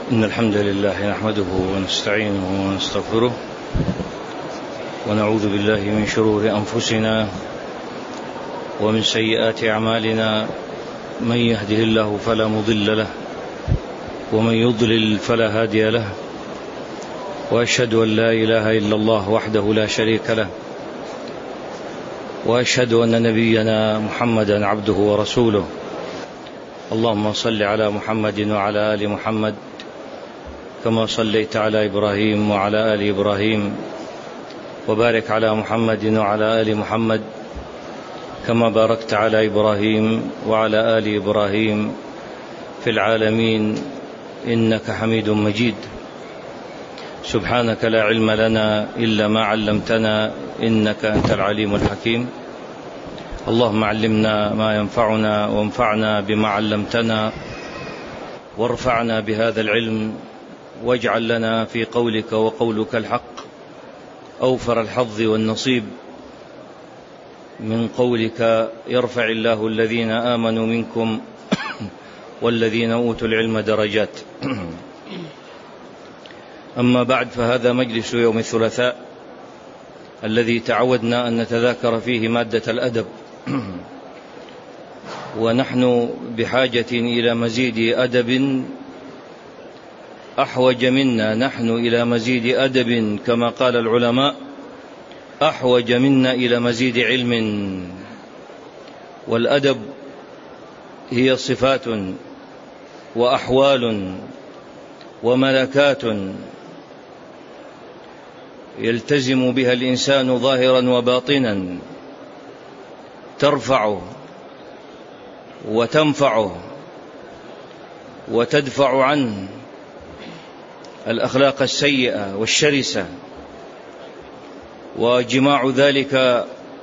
إن الحمد لله نحمده ونستعينه ونستغفره ونعوذ بالله من شرور أنفسنا ومن سيئات أعمالنا. من يهده الله فلا مضل له ومن يضلل فلا هادي له، وأشهد أن لا إله إلا الله وحده لا شريك له، وأشهد أن نبينا محمدا عبده ورسوله. اللهم صل على محمد وعلى آل محمد كما صليت على إبراهيم وعلى آل إبراهيم، وبارك على محمد وعلى آل محمد كما باركت على إبراهيم وعلى آل إبراهيم في العالمين إنك حميد مجيد. سبحانك لا علم لنا إلا ما علمتنا إنك أنت العليم الحكيم. اللهم علمنا ما ينفعنا وانفعنا بما علمتنا وارفعنا بهذا العلم، واجعل لنا في قولك وقولك الحق أوفر الحظ والنصيب من قولك: يرفع الله الذين آمنوا منكم والذين أوتوا العلم درجات. أما بعد، فهذا مجلس يوم الثلاثاء الذي تعودنا أن نتذاكر فيه مادة الأدب، ونحن بحاجة إلى مزيد أدب، أحوج منا نحن إلى مزيد أدب كما قال العلماء، أحوج منا إلى مزيد علم. والأدب هي صفات وأحوال وملكات يلتزم بها الإنسان ظاهرا وباطنا، ترفعه وتنفعه وتدفع عنه الأخلاق السيئة والشرسة، وجماع ذلك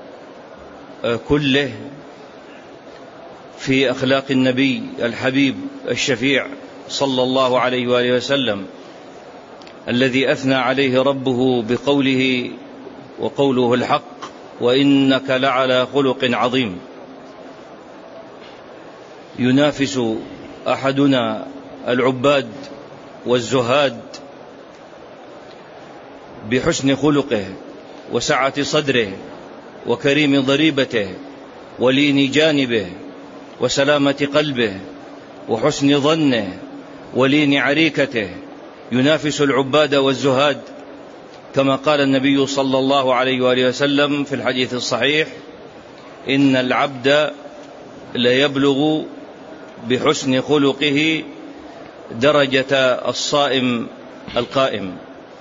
كله في أخلاق النبي الحبيب الشفيع صلى الله عليه وآله وسلم، الذي أثنى عليه ربه بقوله وقوله الحق: وإنك لعلى خلق عظيم. ينافس أحدنا العباد والزهاد بحسن خلقه وسعة صدره وكريم ضريبته ولين جانبه وسلامة قلبه وحسن ظنه ولين عريكته، ينافس العباد والزهاد، كما قال النبي صلى الله عليه وآله وسلم في الحديث الصحيح: إن العبد ليبلغ بحسن خلقه درجة الصائم القائم.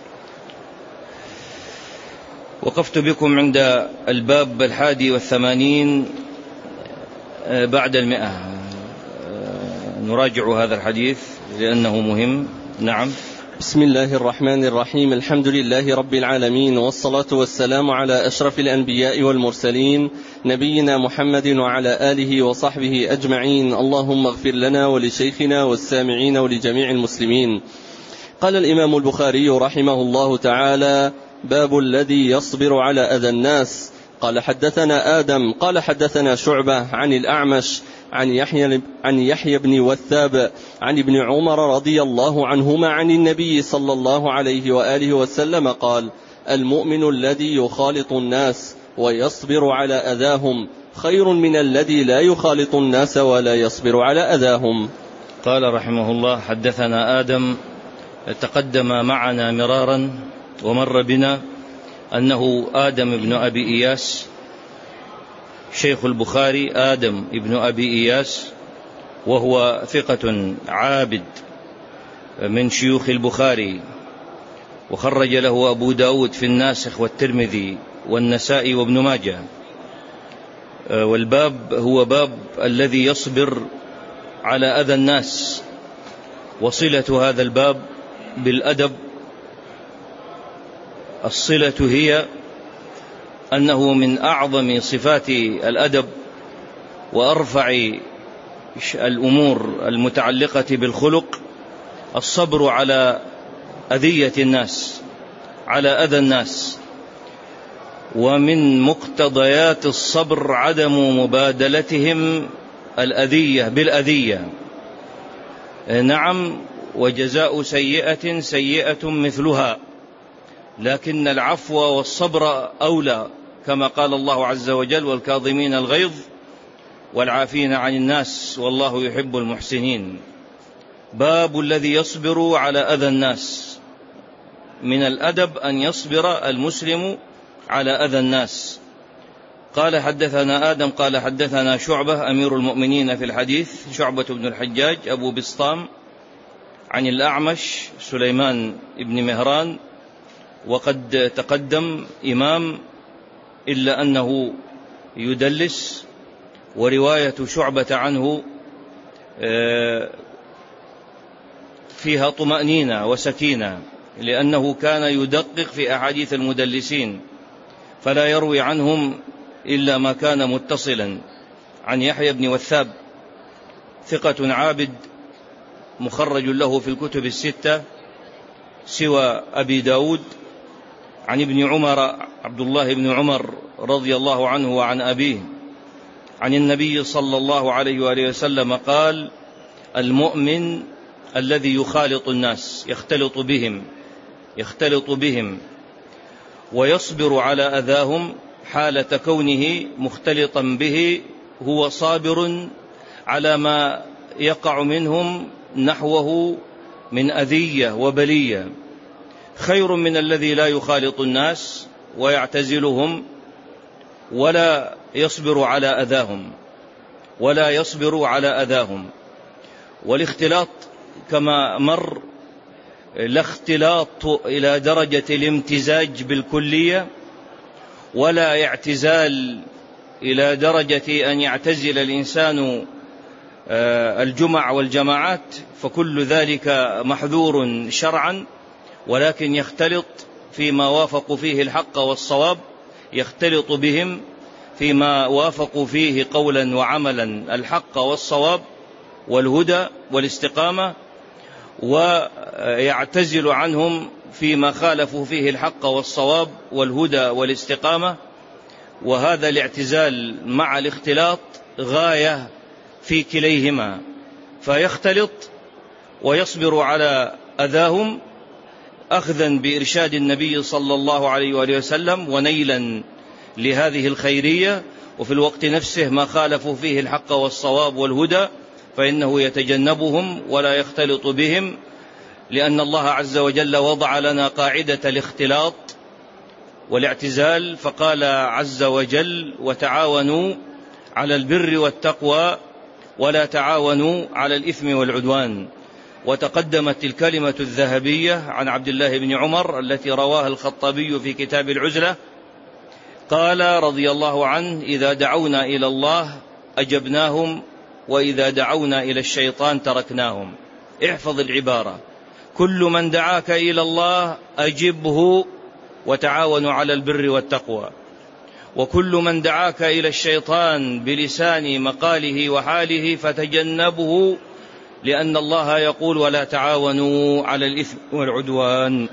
وقفت بكم عند الباب 81 بعد 100. نراجع هذا الحديث لأنه مهم. نعم. بسم الله الرحمن الرحيم. الحمد لله رب العالمين، والصلاة والسلام على أشرف الأنبياء والمرسلين، نبينا محمد وعلى آله وصحبه أجمعين. اللهم اغفر لنا ولشيخنا والسامعين ولجميع المسلمين. قال الإمام البخاري رحمه الله تعالى: باب الذي يصبر على أذى الناس. قال حدثنا آدم قال حدثنا شعبة عن الأعمش عن يحيى بن وثاب عن ابن عمر رضي الله عنهما عن النبي صلى الله عليه وآله وسلم قال: المؤمن الذي يخالط الناس ويصبر على أذاهم خير من الذي لا يخالط الناس ولا يصبر على أذاهم. قال رحمه الله: حدثنا آدم. تقدم معنا مرارا ومر بنا أنه آدم بن أبي إياس، شيخ البخاري آدم بن أبي إياس، وهو ثقة عابد من شيوخ البخاري، وخرج له أبو داود في الناسخ والترمذي والنسائي وابن ماجه. والباب هو باب الذي يصبر على أذى الناس. وصلة هذا الباب بالأدب، الصلة هي أنه من أعظم صفات الأدب وأرفع الأمور المتعلقة بالخلق الصبر على أذية الناس، على أذى الناس. ومن مقتضيات الصبر عدم مبادلتهم الأذية بالأذية. نعم، وجزاء سيئة سيئة مثلها، لكن العفو والصبر أولى، كما قال الله عز وجل: والكاظمين الغيظ والعافين عن الناس والله يحب المحسنين. باب الذي يصبر على أذى الناس. من الأدب أن يصبر المسلم على أذى الناس. قال حدثنا آدم قال حدثنا شعبة أمير المؤمنين في الحديث، شعبة بن الحجاج أبو بسطام، عن الأعمش سليمان بن مهران، وقد تقدم إمام إلا أنه يدلس، ورواية شعبة عنه فيها طمأنينة وسكينة، لأنه كان يدقق في أحاديث المدلسين، فلا يروي عنهم إلا ما كان متصلا. عن يحيى بن وثاب ثقة عابد مخرج له في الكتب الستة سوى أبي داود. عن ابن عمر عبد الله بن عمر رضي الله عنه وعن أبيه عن النبي صلى الله عليه وآله وسلم قال: المؤمن الذي يخالط الناس يختلط بهم ويصبر على أذاهم حالة كونه مختلطا به، هو صابر على ما يقع منهم نحوه من أذية وبلية، خير من الذي لا يخالط الناس ويعتزلهم ولا يصبر على أذاهم. والاختلاط كما مر لا اختلاط إلى درجة الامتزاج بالكلية، ولا اعتزال إلى درجة أن يعتزل الإنسان الجمع والجماعات، فكل ذلك محذور شرعا، ولكن يختلط فيما وافقوا فيه الحق والصواب، يختلط بهم فيما وافقوا فيه قولا وعملا الحق والصواب والهدى والاستقامة، ويعتزل عنهم فيما خالفوا فيه الحق والصواب والهدى والاستقامة. وهذا الاعتزال مع الاختلاط غاية في كليهما، فيختلط ويصبر على أذاهم أخذا بإرشاد النبي صلى الله عليه وآله وسلم ونيلا لهذه الخيرية، وفي الوقت نفسه ما خالفوا فيه الحق والصواب والهدى فإنه يتجنبهم ولا يختلط بهم، لأن الله عز وجل وضع لنا قاعدة الاختلاط والاعتزال، فقال عز وجل: وتعاونوا على البر والتقوى ولا تعاونوا على الإثم والعدوان. وتقدمت الكلمة الذهبية عن عبد الله بن عمر التي رواها الخطابي في كتاب العزلة، قال رضي الله عنه: إذا دعونا إلى الله أجبناهم، وإذا دعونا إلى الشيطان تركناهم. احفظ العبارة: كل من دعاك إلى الله أجبه وتعاونوا على البر والتقوى، وكل من دعاك إلى الشيطان بلسان مقاله وحاله فتجنبه، لأن الله يقول: ولا تعاونوا على الإثم والعدوان.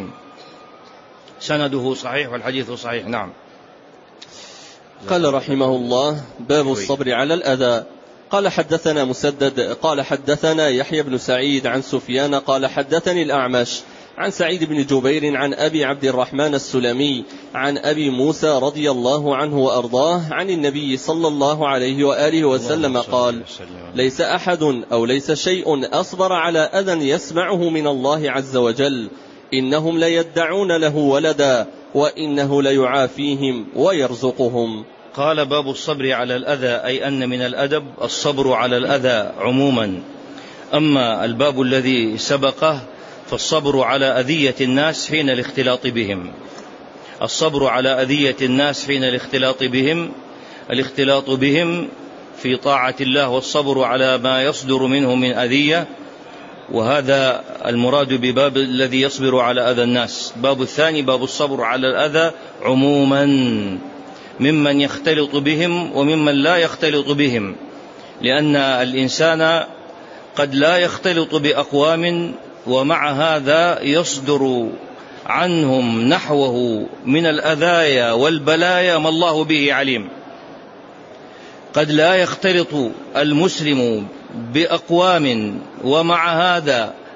سنده صحيح والحديث صحيح. نعم. قال رحمه الله: باب الصبر على الأذى. قال حدثنا مسدد قال حدثنا يحيى بن سعيد عن سفيان قال حدثني الأعمش عن سعيد بن جبير عن أبي عبد الرحمن السلمي عن أبي موسى رضي الله عنه وأرضاه عن النبي صلى الله عليه وآله وسلم قال: ليس أحد أو ليس شيء أصبر على أذى يسمعه من الله عز وجل، إنهم ليدعون له ولدا وإنه ليعافيهم ويرزقهم. قال: باب الصبر على الأذى، أي أن من الأدب الصبر على الأذى عموما. أما الباب الذي سبقه فالصبر على أذية الناس حين الاختلاط بهم. الصبر على أذية الناس حين الاختلاط بهم في طاعة الله، والصبر على ما يصدر منه من أذية، وهذا المراد بباب الذي يصبر على أذى الناس. باب الثاني باب الصبر على الأذى عموما، ممن يختلط بهم وممن لا يختلط بهم، لأن الإنسان قد لا يختلط بأقوام ومع هذا يصدر عنهم نحوه من الأذايا والبلايا ما الله به عليم. قد لا يختلط المسلم بأقوام ومع هذا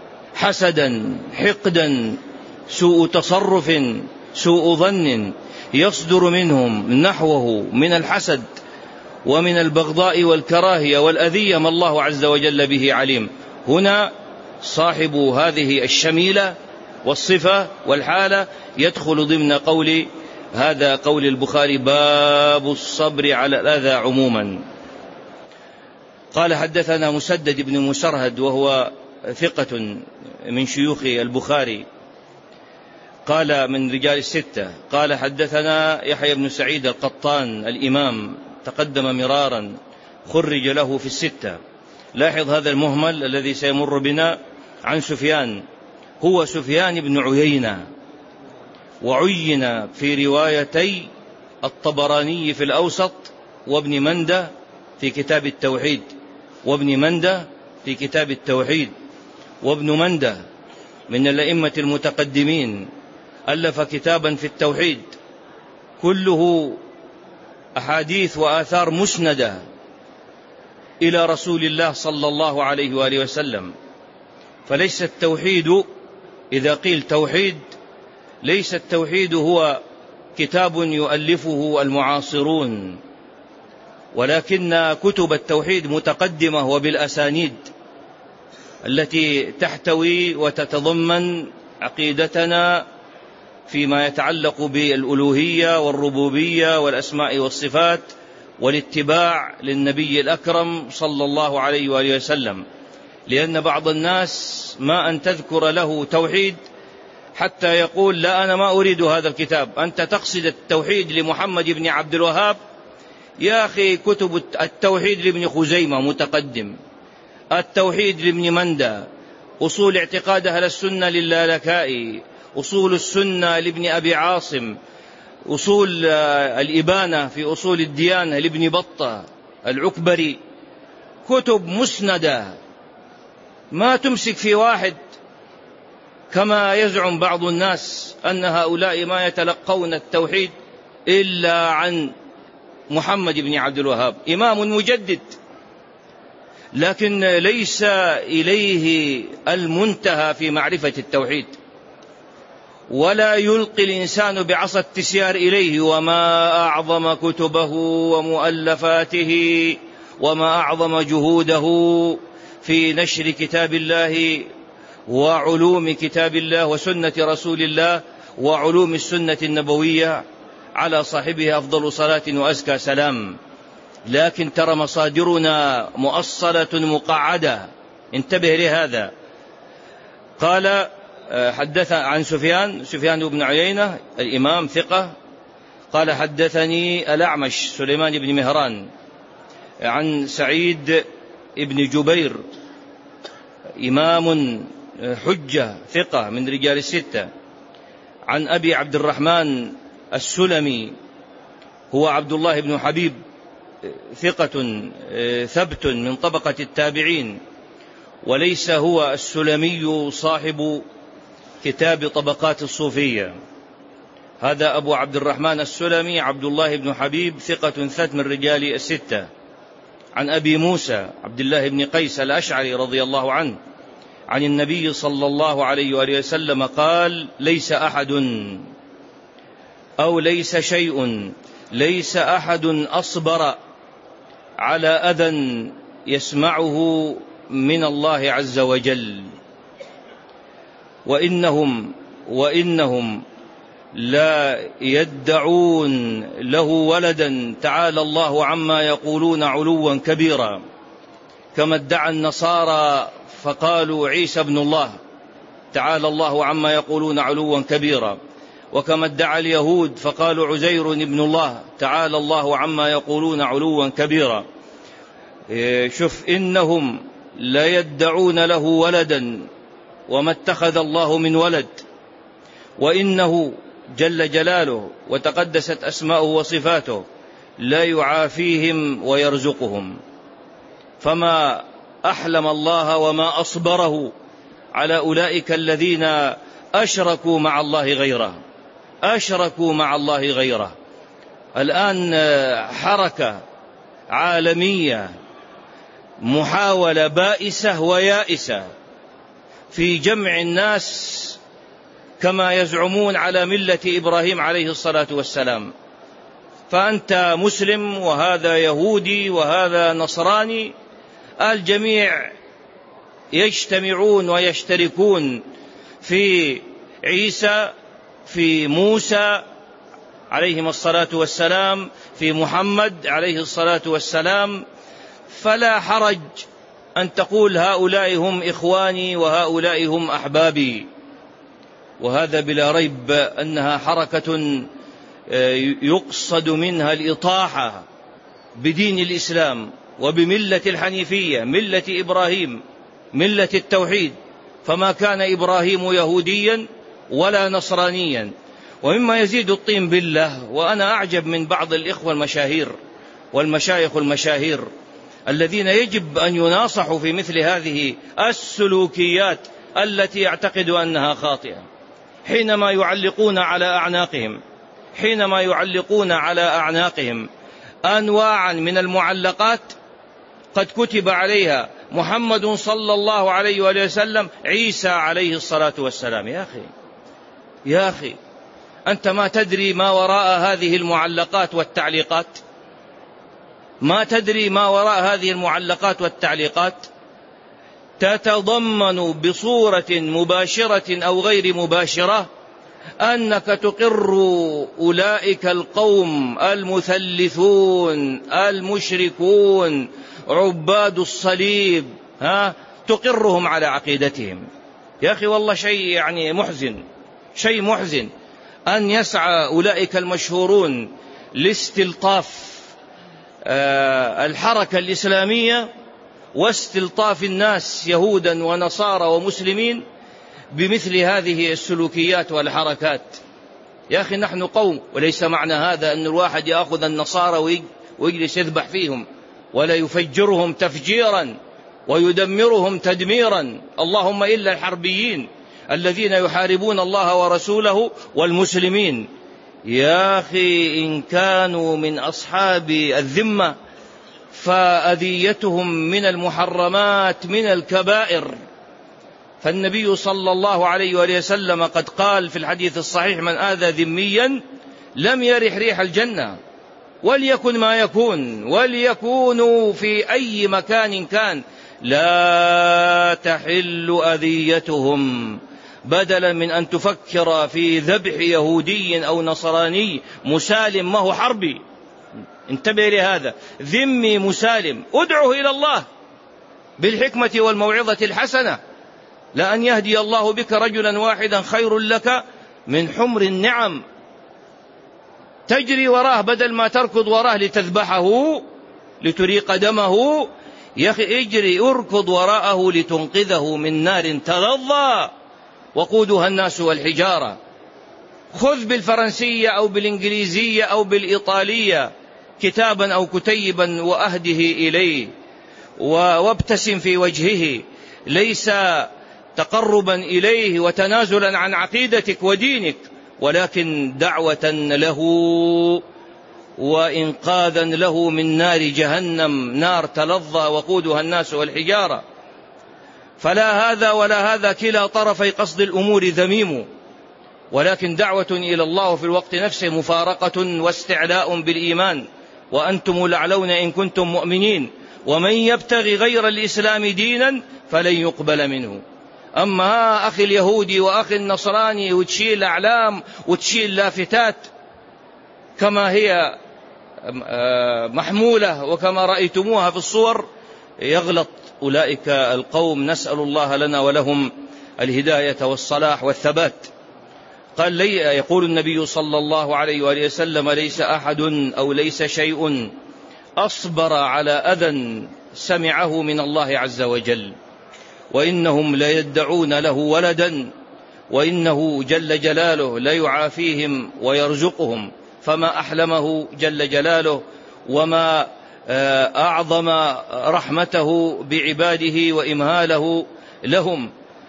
حسدا، حقدا، سوء تصرف، سوء ظن يصدر منهم نحوه من الحسد ومن البغضاء والكراهية والأذية ما الله عز وجل به عليم. هنا صاحب هذه الشميلة والصفة والحالة يدخل ضمن قول البخاري: باب الصبر على الأذى عموما. قال: حدثنا مسدد بن مسرهد وهو ثقة من شيوخ البخاري، قال من رجال الستة. قال: حدثنا يحيى بن سعيد القطان الإمام، تقدم مرارا، خرج له في الستة. لاحظ هذا المهمل الذي سيمر بنا عن سفيان، هو سفيان بن عيينة، وعين في روايتي الطبراني في الأوسط وابن مندة في كتاب التوحيد، وابن مندة من الأئمة المتقدمين، ألف كتابا في التوحيد كله أحاديث وآثار مسندة إلى رسول الله صلى الله عليه وآله وسلم. فليس التوحيد، إذا قيل توحيد، ليس التوحيد هو كتاب يؤلفه المعاصرون، ولكن كتب التوحيد متقدمة وبالأسانيد التي تحتوي وتتضمن عقيدتنا فيما يتعلق بالألوهية والربوبية والأسماء والصفات والاتباع للنبي الأكرم صلى الله عليه وآله وسلم. لأن بعض الناس ما أن تذكر له توحيد حتى يقول: لا، أنا ما أريد هذا الكتاب، أنت تقصد التوحيد لمحمد بن عبد الوهاب؟ يا أخي، كتب التوحيد لابن خزيمة متقدم، التوحيد لابن مندى، أصول اعتقاد أهل السنة للالكائي، أصول السنة لابن أبي عاصم، أصول الإبانة في أصول الديانة لابن بطة العكبري. كتب مسندة، ما تمسك في واحد كما يزعم بعض الناس أن هؤلاء ما يتلقون التوحيد إلا عن محمد بن عبد الوهاب، إمام مجدد، لكن ليس إليه المنتهى في معرفة التوحيد، ولا يلقي الإنسان بعصا التسيار إليه. وما أعظم كتبه ومؤلفاته، وما أعظم جهوده في نشر كتاب الله وعلوم كتاب الله وسنة رسول الله وعلوم السنة النبوية، على صاحبه أفضل صلاة وأزكى سلام. لكن ترى مصادرنا مؤصلة مقعدة، انتبه لهذا. قال: حدث عن سفيان بن عيينة الإمام ثقة. قال: حدثني الأعمش سليمان بن مهران عن سعيد بن جبير، إمام حجة ثقة من رجال الستة، عن أبي عبد الرحمن السلمي، هو عبد الله بن حبيب، ثقة ثبت من طبقة التابعين، وليس هو السلمي صاحب كتاب طبقات الصوفية. هذا أبو عبد الرحمن السلمي عبد الله بن حبيب، ثقة ثبت من رجال الستة، عن أبي موسى عبد الله بن قيس الأشعري رضي الله عنه عن النبي صلى الله عليه وآله وسلم قال: ليس أحد أو ليس شيء، ليس أحد أصبر على أذى يسمعه من الله عز وجل، وإنهم لا يدعون له ولدا، تعالى الله عما يقولون علوا كبيرا، كما ادعى النصارى فقالوا عيسى ابن الله، تعالى الله عما يقولون علوا كبيرا، وكما ادعى اليهود فقالوا عزير ابن الله، تعالى الله عما يقولون علوا كبيرا. شوف، إنهم لا يدعون له ولدا وما اتخذ الله من ولد، وإنه جل جلاله وتقدست أسماؤه وصفاته لا يعافيهم ويرزقهم. فما أحلم الله وما أصبره على أولئك الذين أشركوا مع الله غيره. الآن حركة عالمية، محاولة بائسة ويائسة، في جمع الناس كما يزعمون على ملة إبراهيم عليه الصلاة والسلام. فأنت مسلم وهذا يهودي وهذا نصراني، الجميع يجتمعون ويشتركون في عيسى، في موسى عليهم الصلاة والسلام، في محمد عليه الصلاة والسلام. فلا حرج أن تقول هؤلاء هم إخواني وهؤلاء هم أحبابي. وهذا بلا ريب أنها حركة يقصد منها الإطاحة بدين الإسلام وبملة الحنيفية، ملة إبراهيم، ملة التوحيد. فما كان إبراهيم يهوديا ولا نصرانيا. ومما يزيد الطين بالله، وأنا أعجب من بعض الإخوة المشاهير والمشايخ المشاهير الذين يجب أن يناصحوا في مثل هذه السلوكيات التي يعتقد أنها خاطئة، حينما يعلقون على أعناقهم أنواعا من المعلقات قد كتب عليها محمد صلى الله عليه وآله وسلم، عيسى عليه الصلاة والسلام. يا أخي أنت ما تدري ما وراء هذه المعلقات والتعليقات؟ ما تدري ما وراء هذه المعلقات والتعليقات؟ تتضمن بصورة مباشرة أو غير مباشرة أنك تقر أولئك القوم المثلثون المشركون عباد الصليب، تقرهم على عقيدتهم. يا أخي والله شيء محزن أن يسعى أولئك المشهورون لاستلطاف الحركة الإسلامية واستلطاف الناس يهودا ونصارى ومسلمين بمثل هذه السلوكيات والحركات. يا أخي نحن قوم، وليس معنى هذا أن الواحد يأخذ النصارى ويجلس يذبح فيهم ولا يفجرهم تفجيرا ويدمرهم تدميرا، اللهم إلا الحربيين الذين يحاربون الله ورسوله والمسلمين. يا أخي إن كانوا من أصحاب الذمة فأذيتهم من المحرمات من الكبائر. فالنبي صلى الله عليه وآله وسلم قد قال في الحديث الصحيح: من آذى ذميا لم يرح ريح الجنة. وليكن ما يكون، وليكونوا في أي مكان كان، لا تحل أذيتهم. بدلا من أن تفكر في ذبح يهودي أو نصراني مسالم، ما هو حربي، انتبه لهذا، ذمي مسالم، ادعه إلى الله بالحكمة والموعظة الحسنة، لأن يهدي الله بك رجلا واحدا خير لك من حمر النعم. تجري وراه بدل ما تركض وراه لتذبحه لتريق دمه. يا أخي اجري اركض وراءه لتنقذه من نار تلظى وقودها الناس والحجارة. خذ بالفرنسية أو بالإنجليزية أو بالإيطالية كتابا أو كتيبا وأهده إليه وابتسم في وجهه، ليس تقربا إليه وتنازلا عن عقيدتك ودينك، ولكن دعوة له وإنقاذا له من نار جهنم، نار تلظى وقودها الناس والحجارة. فلا هذا ولا هذا، كلا طرفي قصد الأمور ذميم، ولكن دعوة إلى الله في الوقت نفسه مفارقة واستعلاء بالإيمان، وأنتم الأعلون إن كنتم مؤمنين، ومن يبتغي غير الإسلام دينا فلن يقبل منه. أما أخي اليهودي وأخي النصراني وتشيل أعلام وتشيل لافتات كما هي محمولة وكما رأيتموها في الصور، يغلط أولئك القوم. نسأل الله لنا ولهم الهداية والصلاح والثبات. قال لي يقول النبي صلى الله عليه وآله وسلم: ليس أحد أو ليس شيء أصبر على أذى سمعه من الله عز وجل، وإنهم ليدعون له ولدا، وإنه جل جلاله ليعافيهم ويرزقهم، فما أحلمه جل جلاله وما أعظم رحمته بعباده وإمهاله لهم.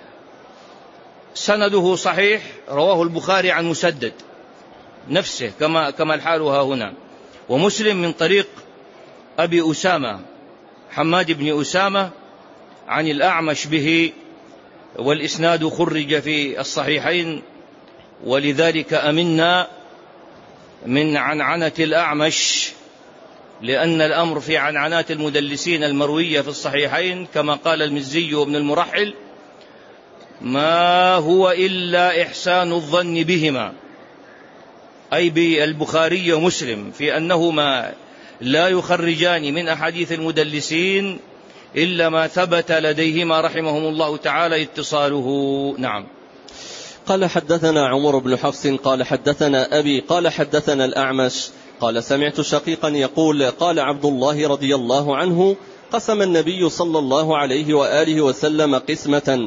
سنده صحيح، رواه البخاري عن مسدد نفسه كما الحال هنا، ومسلم من طريق أبي أسامة حماد بن أسامة عن الأعمش به والإسناد خرج في الصحيحين، ولذلك أمنا من عنعنة الأعمش، لأن الأمر في عنعنات المدلسين المروية في الصحيحين كما قال المزي وابن المرحل ما هو إلا إحسان الظن بهما، أي بالبخاري ومسلم، في أنهما لا يخرجان من أحاديث المدلسين إلا ما ثبت لديهما رحمهم الله تعالى اتصاله. نعم. قال حدثنا عمر بن حفص قال حدثنا أبي قال حدثنا الأعمش قال سمعت شقيقا يقول قال عبد الله رضي الله عنه قسم النبي صلى الله عليه وآله وسلم قسمة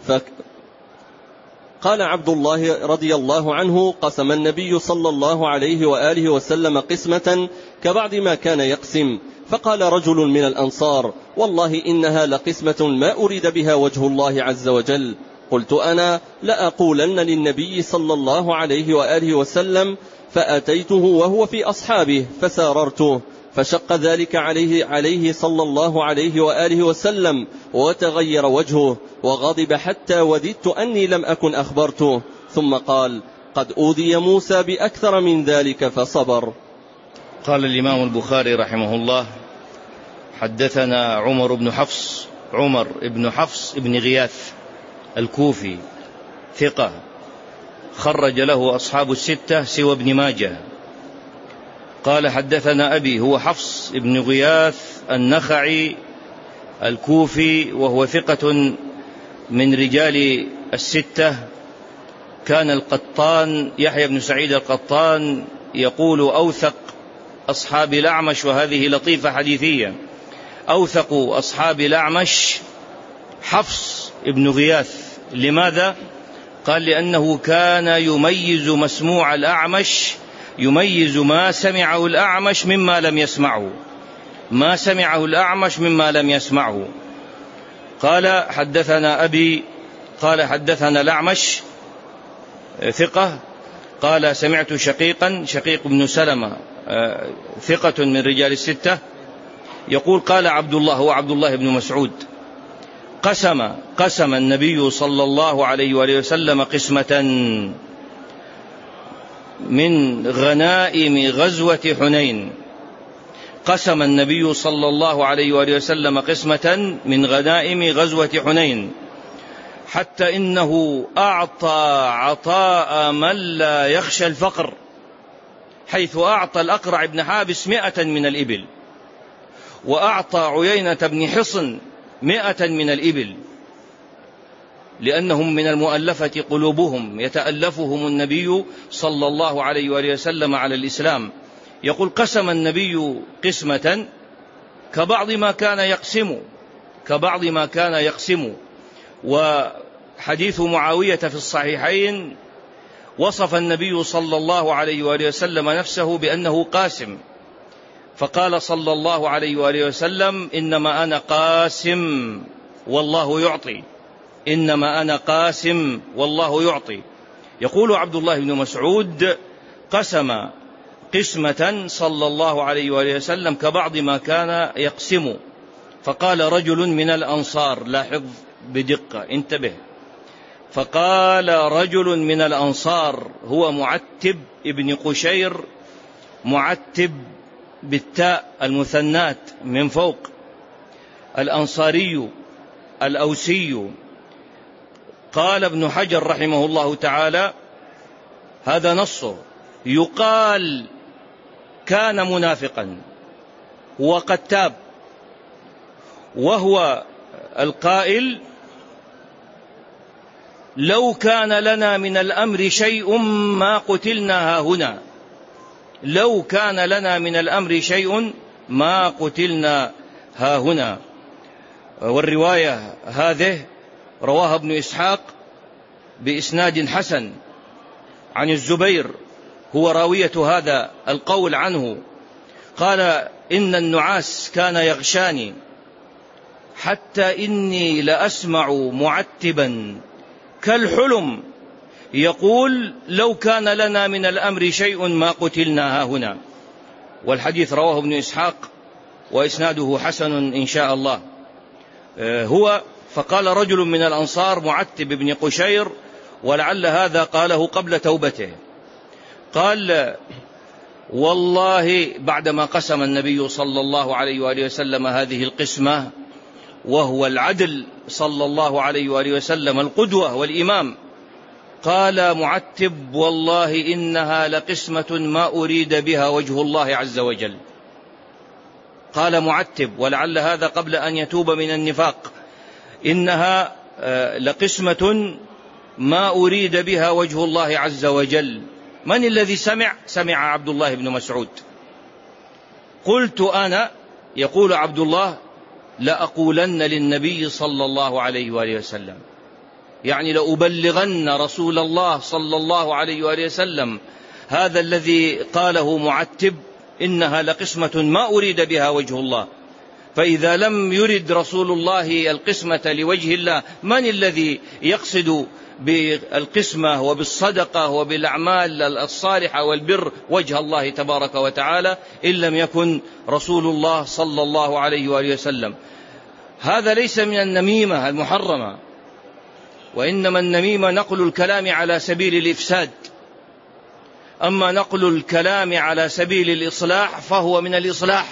قال عبد الله رضي الله عنه قسم النبي صلى الله عليه وآله وسلم قسمة كبعد ما كان يقسم، فقال رجل من الأنصار والله إنها لقسمة ما أريد بها وجه الله عز وجل. قلت أنا لأقولن للنبي صلى الله عليه وآله وسلم، فأتيته وهو في أصحابه فساررته، فشق ذلك عليه صلى الله عليه وآله وسلم، وتغير وجهه وغضب حتى وددت أني لم أكن أخبرته، ثم قال قد أوذي موسى بأكثر من ذلك فصبر. قال الإمام البخاري رحمه الله حدثنا عمر بن حفص بن غياث الكوفي ثقة خرج له أصحاب الستة سوى ابن ماجه. قال حدثنا أبي هو حفص بن غياث النخعي الكوفي وهو ثقة من رجال الستة. كان القطان يحيى بن سعيد القطان يقول أوثق أصحاب الأعمش، وهذه لطيفة حديثية، أوثق أصحاب الأعمش حفص بن غياث. لماذا؟ قال لأنه كان يميز مسموع الأعمش، يميز ما سمعه الأعمش مما لم يسمعه، ما سمعه الأعمش مما لم يسمعه. قال حدثنا أبي قال حدثنا الأعمش ثقة. قال سمعت شقيق بن سلمة ثقة من رجال الستة يقول قال عبد الله هو عبد الله بن مسعود قسم النبي صلى الله عليه وآله وسلم قسمة من غنائم غزوة حنين. قسم النبي صلى الله عليه وآله وسلم قسمة من غنائم غزوة حنين، حتى إنه أعطى عطاء من لا يخشى الفقر، حيث أعطى الأقرع بن حابس 100 من الإبل، وأعطى عيينة بن حصن 100 من الإبل، لأنهم من المؤلفة قلوبهم، يتألفهم النبي صلى الله عليه وآله وسلم على الإسلام. يقول قسم النبي قسمة كبعض ما كان يقسم. وحديث معاوية في الصحيحين وصف النبي صلى الله عليه وآله وسلم نفسه بأنه قاسم، فقال صلى الله عليه وآله وسلم إنما أنا قاسم والله يعطي، إنما أنا قاسم والله يعطي. يقول عبد الله بن مسعود قسم قسمة صلى الله عليه وآله وسلم كبعض ما كان يقسم. فقال رجل من الأنصار، لاحظ بدقة انتبه، فقال رجل من الأنصار هو معتب ابن قشير، معتب بالتاء المثنات من فوق، الأنصاري الأوسي. قال ابن حجر رحمه الله تعالى هذا نصه، يقال كان منافقا وقد تاب، وهو القائل لو كان لنا من الأمر شيء ما قتلنا هاهنا، لو كان لنا من الأمر شيء ما قتلنا هاهنا. والرواية هذه رواها ابن إسحاق بإسناد حسن عن الزبير، هو راوية هذا القول عنه. قال إن النعاس كان يغشاني حتى إني لأسمع معتبا كالحلم يقول لو كان لنا من الأمر شيء ما قتلنا هاهنا. والحديث رواه ابن إسحاق وإسناده حسن إن شاء الله. هو فقال رجل من الأنصار معتب بن قشير، ولعل هذا قاله قبل توبته، قال: والله بعدما قسم النبي صلى الله عليه وآله وسلم هذه القسمة، وهو العدل صلى الله عليه وآله وسلم القدوة والإمام، قال معتب: والله إنها لقسمة ما أريد بها وجه الله عز وجل. قال معتب، ولعل هذا قبل أن يتوب من النفاق: إنها لقسمة ما أريد بها وجه الله عز وجل. من الذي سمع عبد الله بن مسعود. قلت أنا، يقول عبد الله، لأقولن للنبي صلى الله عليه وآله وسلم، يعني لأبلغن رسول الله صلى الله عليه وآله وسلم هذا الذي قاله معتب، إنها لقسمة ما أريد بها وجه الله. فإذا لم يرد رسول الله القسمة لوجه الله، من الذي يقصد بالقسمة وبالصدقة وبالأعمال الصالحة والبر وجه الله تبارك وتعالى إن لم يكن رسول الله صلى الله عليه وآله وسلم؟ هذا ليس من النميمة المحرمة، وإنما النميمة نقل الكلام على سبيل الإفساد. أما نقل الكلام على سبيل الإصلاح فهو من الإصلاح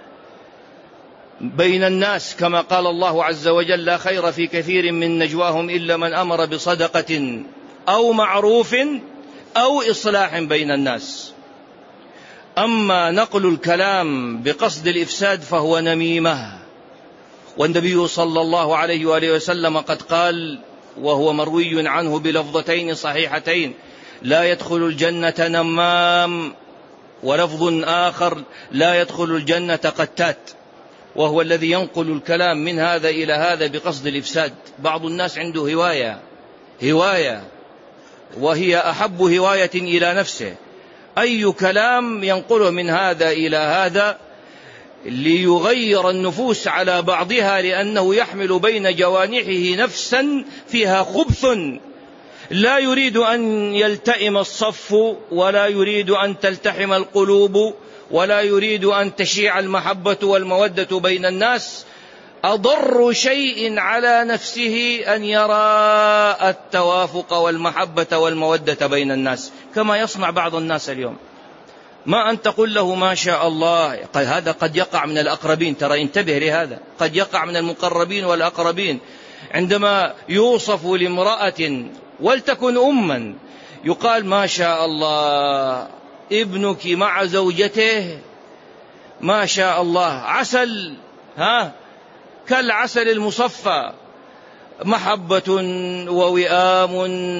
بين الناس، كما قال الله عز وجل: لا خير في كثير من نجواهم إلا من أمر بصدقة أو معروف أو إصلاح بين الناس. أما نقل الكلام بقصد الإفساد فهو نميمة. والنبي صلى الله عليه وآله وسلم قد قال، وهو مروي عنه بلفظتين صحيحتين: لا يدخل الجنة نمام، ولفظ آخر: لا يدخل الجنة قتات، وهو الذي ينقل الكلام من هذا إلى هذا بقصد الإفساد. بعض الناس عنده هواية وهي أحب هواية إلى نفسه، أي كلام ينقله من هذا إلى هذا ليغير النفوس على بعضها، لأنه يحمل بين جوانحه نفسا فيها خبث، لا يريد أن يلتئم الصف، ولا يريد أن تلتحم القلوب، ولا يريد أن تشيع المحبة والمودة بين الناس. أضر شيء على نفسه أن يرى التوافق والمحبة والمودة بين الناس، كما يصنع بعض الناس اليوم. ما أن تقول له ما شاء الله، هذا قد يقع من الأقربين، ترى انتبه لهذا، قد يقع من المقربين والأقربين. عندما يوصف لامرأة ولتكن أما يقال: ما شاء الله ابنك مع زوجته ما شاء الله عسل، كالعسل المصفى، محبة ووئام،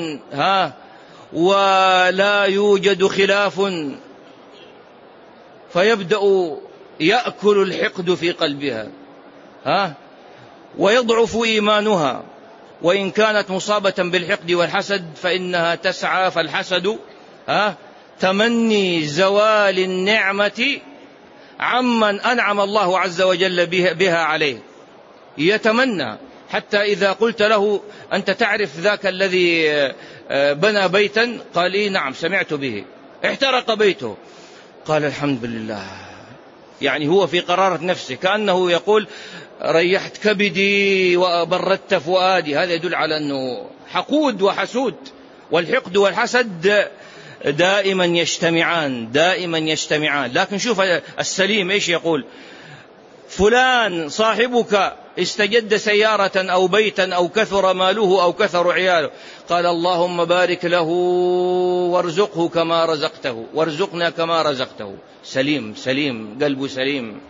ولا يوجد خلاف. فيبدأ يأكل الحقد في قلبها، ويضعف إيمانها. وإن كانت مصابة بالحقد والحسد فإنها تسعى، فالحسد تمني زوال النعمة عمن أنعم الله عز وجل بها عليه، يتمنى. حتى إذا قلت له: أنت تعرف ذاك الذي بنى بيتا؟ قال: إيه نعم سمعت به. احترق بيته، قال: الحمد لله. يعني هو في قرارة نفسه، كأنه يقول: ريحت كبدي وبردت فؤادي. هذا يدل على أنه حقود وحسود. والحقد والحسد دائما يجتمعان. لكن شوف السليم إيش يقول: فلان صاحبك استجد سيارة أو بيتا أو كثر ماله أو كثر عياله، قال: اللهم بارك له وارزقه كما رزقته، وارزقنا كما رزقته. سليم قلبه سليم،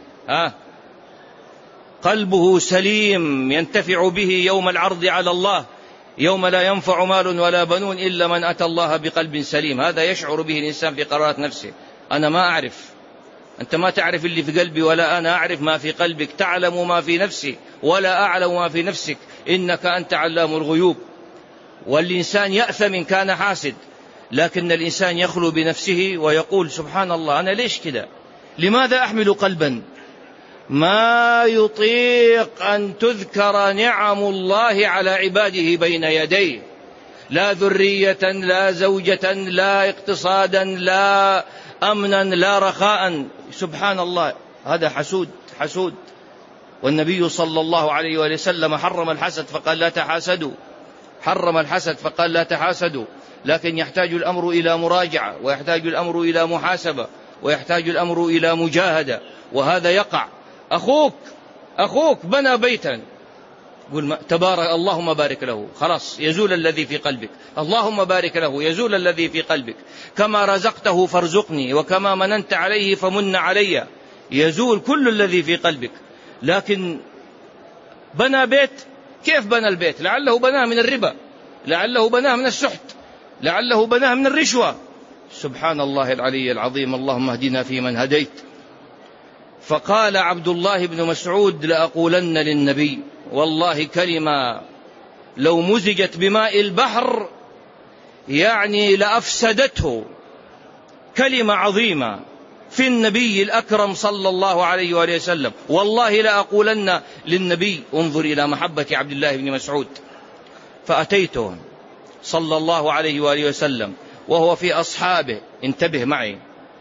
قلبه سليم ينتفع به يوم العرض على الله، يوم لا ينفع مال ولا بنون إلا من أتى الله بقلب سليم. هذا يشعر به الإنسان في قرارات نفسه. أنا ما أعرف، أنت ما تعرف اللي في قلبي ولا أنا أعرف ما في قلبك، تعلم ما في نفسي ولا أعلم ما في نفسك، إنك أنت علام الغيوب. والإنسان يأثم إن كان حاسد، لكن الإنسان يخلو بنفسه ويقول: سبحان الله، أنا ليش كده؟ لماذا أحمل قلبا ما يطيق أن تذكر نعم الله على عباده بين يديه؟ لا ذرية، لا زوجة، لا اقتصادا، لا أمنا، لا رخاء. سبحان الله، هذا حسود. والنبي صلى الله عليه وسلم حرم الحسد فقال لا تحاسدوا، حرم الحسد فقال لا تحاسدوا، لكن يحتاج الأمر إلى مراجعة، ويحتاج الأمر إلى محاسبة، ويحتاج الأمر إلى مجاهدة، وهذا يقع. أخوك بنى بيتا، قل تبارك اللهم بارك له، خلاص يزول الذي في قلبك، اللهم بارك له يزول الذي في قلبك، كما رزقته فارزقني، وكما مننت عليه فمن علي، يزول كل الذي في قلبك. لكن بنى بيت، كيف بنى البيت؟ لعله بناه من الربا، لعله بناه من السحت، لعله بناه من الرشوة. سبحان الله العلي العظيم. اللهم اهدنا فيمن هديت. فقال عبد الله بن مسعود لأقولن للنبي والله كلمة لو مزجت بماء البحر يعني لأفسدته، كلمة عظيمة في النبي الأكرم صلى الله عليه وآله وسلم. والله لأقولن للنبي. انظر إلى محبة عبد الله بن مسعود. فأتيته صلى الله عليه وآله وسلم وهو في أصحابه، انتبه معي،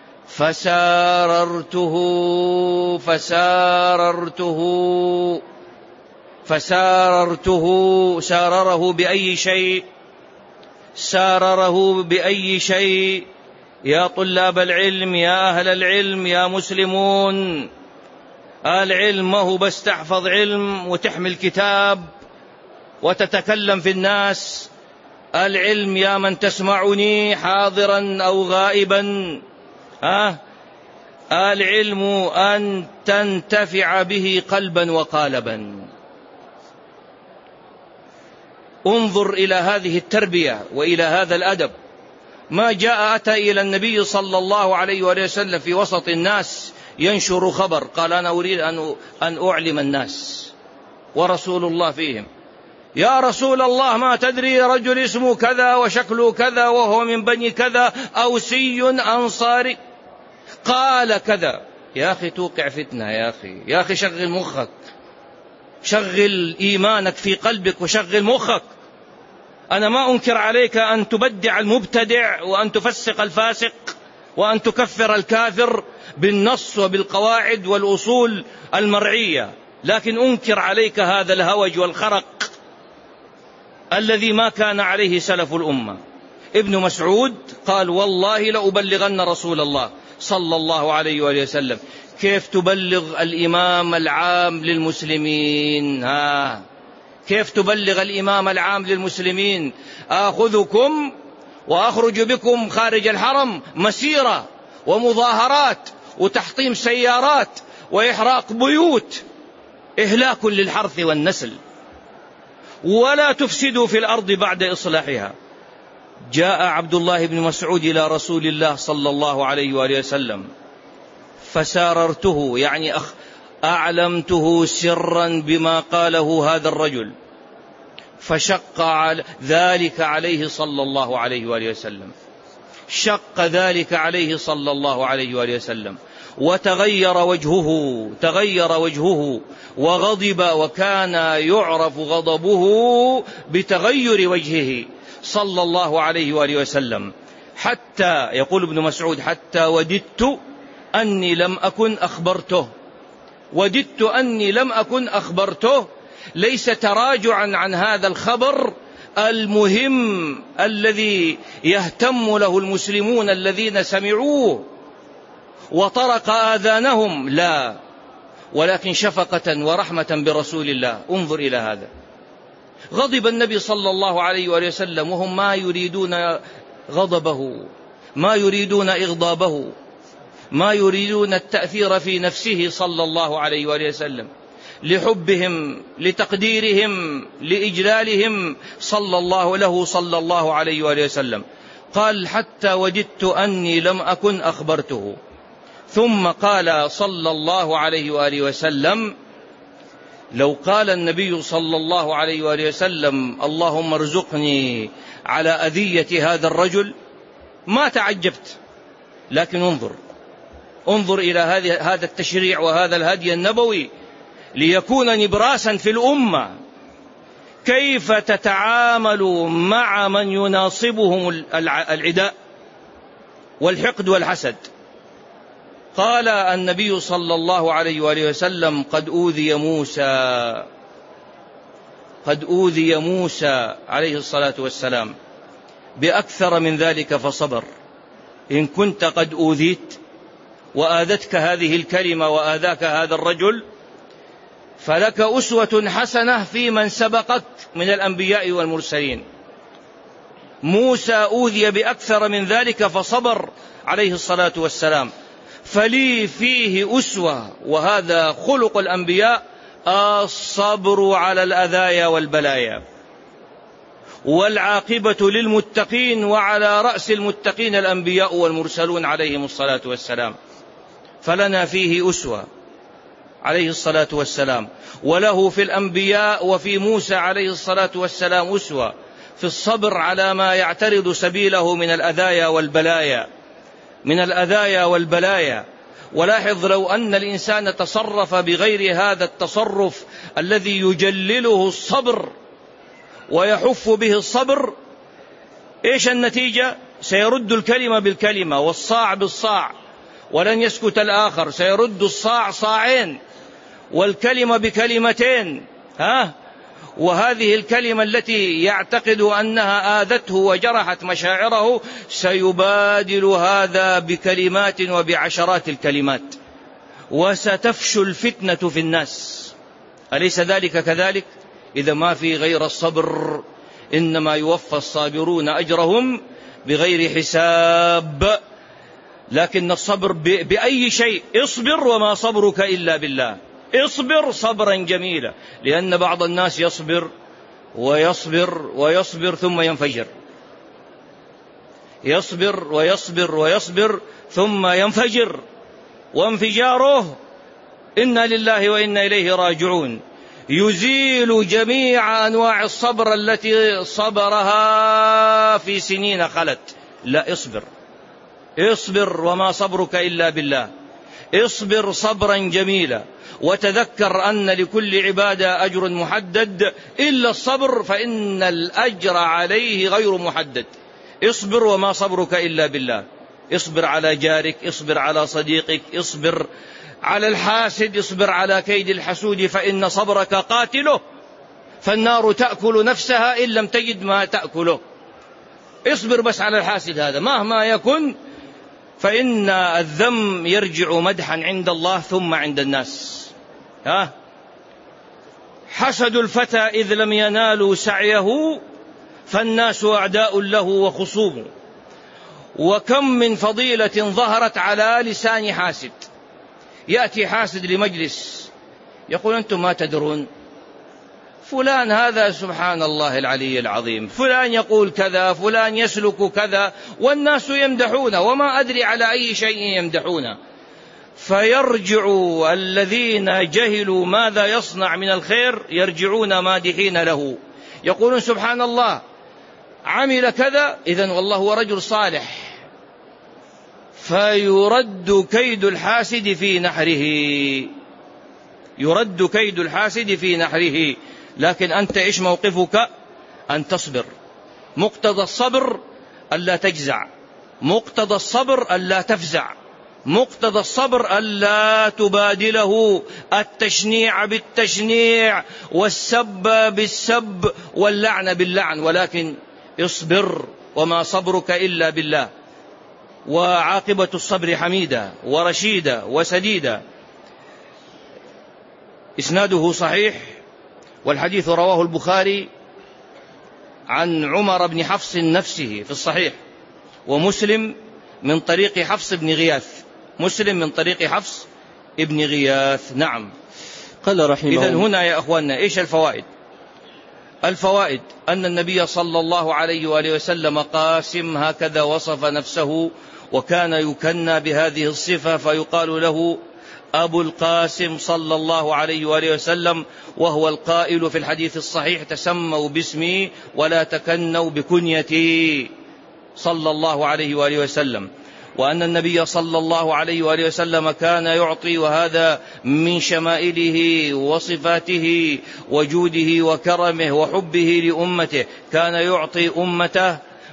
فساررته سارره بأي شيء؟ سارره بأي شيء؟ يا طلاب العلم، يا أهل العلم، يا مسلمون، العلم ما هو بس تحفظ علم وتحمل كتاب وتتكلم في الناس. العلم يا من تسمعني حاضرا أو غائبا، العلم أن تنتفع به قلبا وقالبا. انظر إلى هذه التربية وإلى هذا الأدب. ما جاء أتى إلى النبي صلى الله عليه وسلم في وسط الناس ينشر خبر، قال أنا أريد أن أعلم الناس ورسول الله فيهم. يا رسول الله ما تدري رجل اسمه كذا وشكله كذا وهو من بني كذا أوسي أنصاري قال كذا. يا أخي توقع فتنة، يا أخي شغل مخك، شغل إيمانك في قلبك وشغل مخك. أنا ما أنكر عليك أن تبدع المبتدع وأن تفسق الفاسق وأن تكفر الكافر بالنص وبالقواعد والأصول المرعية، لكن أنكر عليك هذا الهوج والخرق الذي ما كان عليه سلف الأمة. ابن مسعود قال والله لأبلغن رسول الله صلى الله عليه وآله وسلم. كيف تبلغ الإمام العام للمسلمين؟ كيف تبلغ الإمام العام للمسلمين؟ آخذكم وأخرج بكم خارج الحرم مسيرة ومظاهرات وتحطيم سيارات وإحراق بيوت، إهلاك للحرث والنسل، ولا تفسدوا في الأرض بعد إصلاحها. جاء عبد الله بن مسعود إلى رسول الله صلى الله عليه وآله وسلم فساررته، يعني أعلمته سرا بما قاله هذا الرجل، فشق ذلك عليه صلى الله عليه وآله وسلم، شق ذلك عليه صلى الله عليه وآله وسلم، وتغير وجهه وغضب، وكان يعرف غضبه بتغير وجهه صلى الله عليه وآله وسلم، حتى يقول ابن مسعود حتى وددت أني لم أكن أخبرته، ليس تراجعا عن هذا الخبر المهم الذي يهتم له المسلمون الذين سمعوه وطرق آذانهم، لا، ولكن شفقة ورحمة برسول الله. انظر إلى هذا. غضب النبي صلى الله عليه وآله وسلم وهم ما يريدون غضبه، ما يريدون إغضابه، ما يريدون التأثير في نفسه صلى الله عليه وآله وسلم، لحبهم، لتقديرهم، لإجلالهم صلى الله عليه وآله وسلم. قال حتى وددت أني لم أكن أخبرته. ثم قال صلى الله عليه وآله وسلم لو قال النبي صلى الله عليه وآله وسلم اللهم ارزقني على أذية هذا الرجل ما تعجبت. لكن انظر إلى هذا التشريع وهذا الهدي النبوي ليكون نبراسا في الأمة. كيف تتعامل مع من يناصبهم العداء والحقد والحسد؟ قال النبي صلى الله عليه وآله وسلم: قد أوذي موسى عليه الصلاة والسلام بأكثر من ذلك فصبر. إن كنت قد أوذيت وآذتك هذه الكلمة وآذاك هذا الرجل، فلك أسوة حسنة في من سبقك من الأنبياء والمرسلين. موسى أوذي بأكثر من ذلك فصبر عليه الصلاة والسلام، فلي فيه أسوة، وهذا خلق الأنبياء: الصبر على الأذايا والبلايا، والعاقبة للمتقين، وعلى رأس المتقين الأنبياء والمرسلون عليهم الصلاة والسلام. فلنا فيه أسوة عليه الصلاة والسلام، وله في الأنبياء وفي موسى عليه الصلاة والسلام أسوة في الصبر على ما يعترض سبيله من الأذايا والبلايا. ولاحظ لو أن الإنسان تصرف بغير هذا التصرف الذي يجلله الصبر ويحف به الصبر، إيش النتيجة؟ سيرد الكلمة بالكلمة والصاع بالصاع، ولن يسكت الآخر، سيرد الصاع صاعين والكلمة بكلمتين. وهذه الكلمة التي يعتقد أنها آذته وجرحت مشاعره سيبادل هذا بكلمات وبعشرات الكلمات، وستفشو الفتنة في الناس. أليس ذلك كذلك؟ إذا ما في غير الصبر، إنما يوفى الصابرون أجرهم بغير حساب. لكن الصبر بأي شيء، اصبر وما صبرك إلا بالله، اصبر صبرا جميلا، لأن بعض الناس يصبر ويصبر ويصبر ثم ينفجر، يصبر ويصبر ويصبر ثم ينفجر، وانفجاره إنا لله وإنا إليه راجعون. يزيل جميع أنواع الصبر التي صبرها في سنين خلت. لا، اصبر وما صبرك إلا بالله، اصبر صبرا جميلا، وتذكر أن لكل عبادة أجر محدد إلا الصبر، فإن الأجر عليه غير محدد. اصبر وما صبرك إلا بالله، اصبر على جارك، اصبر على صديقك، اصبر على الحاسد، اصبر على كيد الحسود، فإن صبرك قاتله، فالنار تأكل نفسها إن لم تجد ما تأكله. اصبر بس على الحاسد هذا مهما يكن، فإن الذم يرجع مدحا عند الله ثم عند الناس. حسد الفتى إذ لم ينالوا سعيه، فالناس أعداء له وخصوم. وكم من فضيلة ظهرت على لسان حاسد. يأتي حاسد لمجلس يقول: أنتم ما تدرون فلان هذا سبحان الله العلي العظيم، فلان يقول كذا، فلان يسلك كذا، والناس يمدحونه وما أدري على أي شيء يمدحونه. فيرجع الذين جهلوا ماذا يصنع من الخير يرجعون مادحين له، يقولون: سبحان الله عمل كذا، إذن والله هو رجل صالح. فيرد كيد الحاسد في نحره، يرد كيد الحاسد في نحره. لكن أنت إيش موقفك؟ أن تصبر. مقتضى الصبر ألا تجزع، مقتضى الصبر ألا تفزع، مقتضى الصبر ألا تبادله التشنيع بالتشنيع والسب بالسب واللعن باللعن، ولكن اصبر وما صبرك إلا بالله. وعاقبة الصبر حميدة ورشيدة وسديدة. إسناده صحيح، والحديث رواه البخاري عن عمر بن حفص نفسه في الصحيح، ومسلم من طريق حفص بن غياث، مسلم من طريق حفص بن غياث. نعم. قال رحمه الله: إذن هنا يا أخواننا إيش الفوائد؟ الفوائد أن النبي صلى الله عليه وآله وسلم قاسم هكذا وصف نفسه، وكان يكنى بهذه الصفة، فيقال له أبو القاسم صلى الله عليه وآله وسلم، وهو القائل في الحديث الصحيح: تسموا باسمي ولا تكنوا بكنيتي، صلى الله عليه وآله وسلم. وأن النبي صلى الله عليه وآله وسلم كان يعطي، وهذا من شمائله وصفاته وجوده وكرمه وحبه لأمته، كان يعطي أمته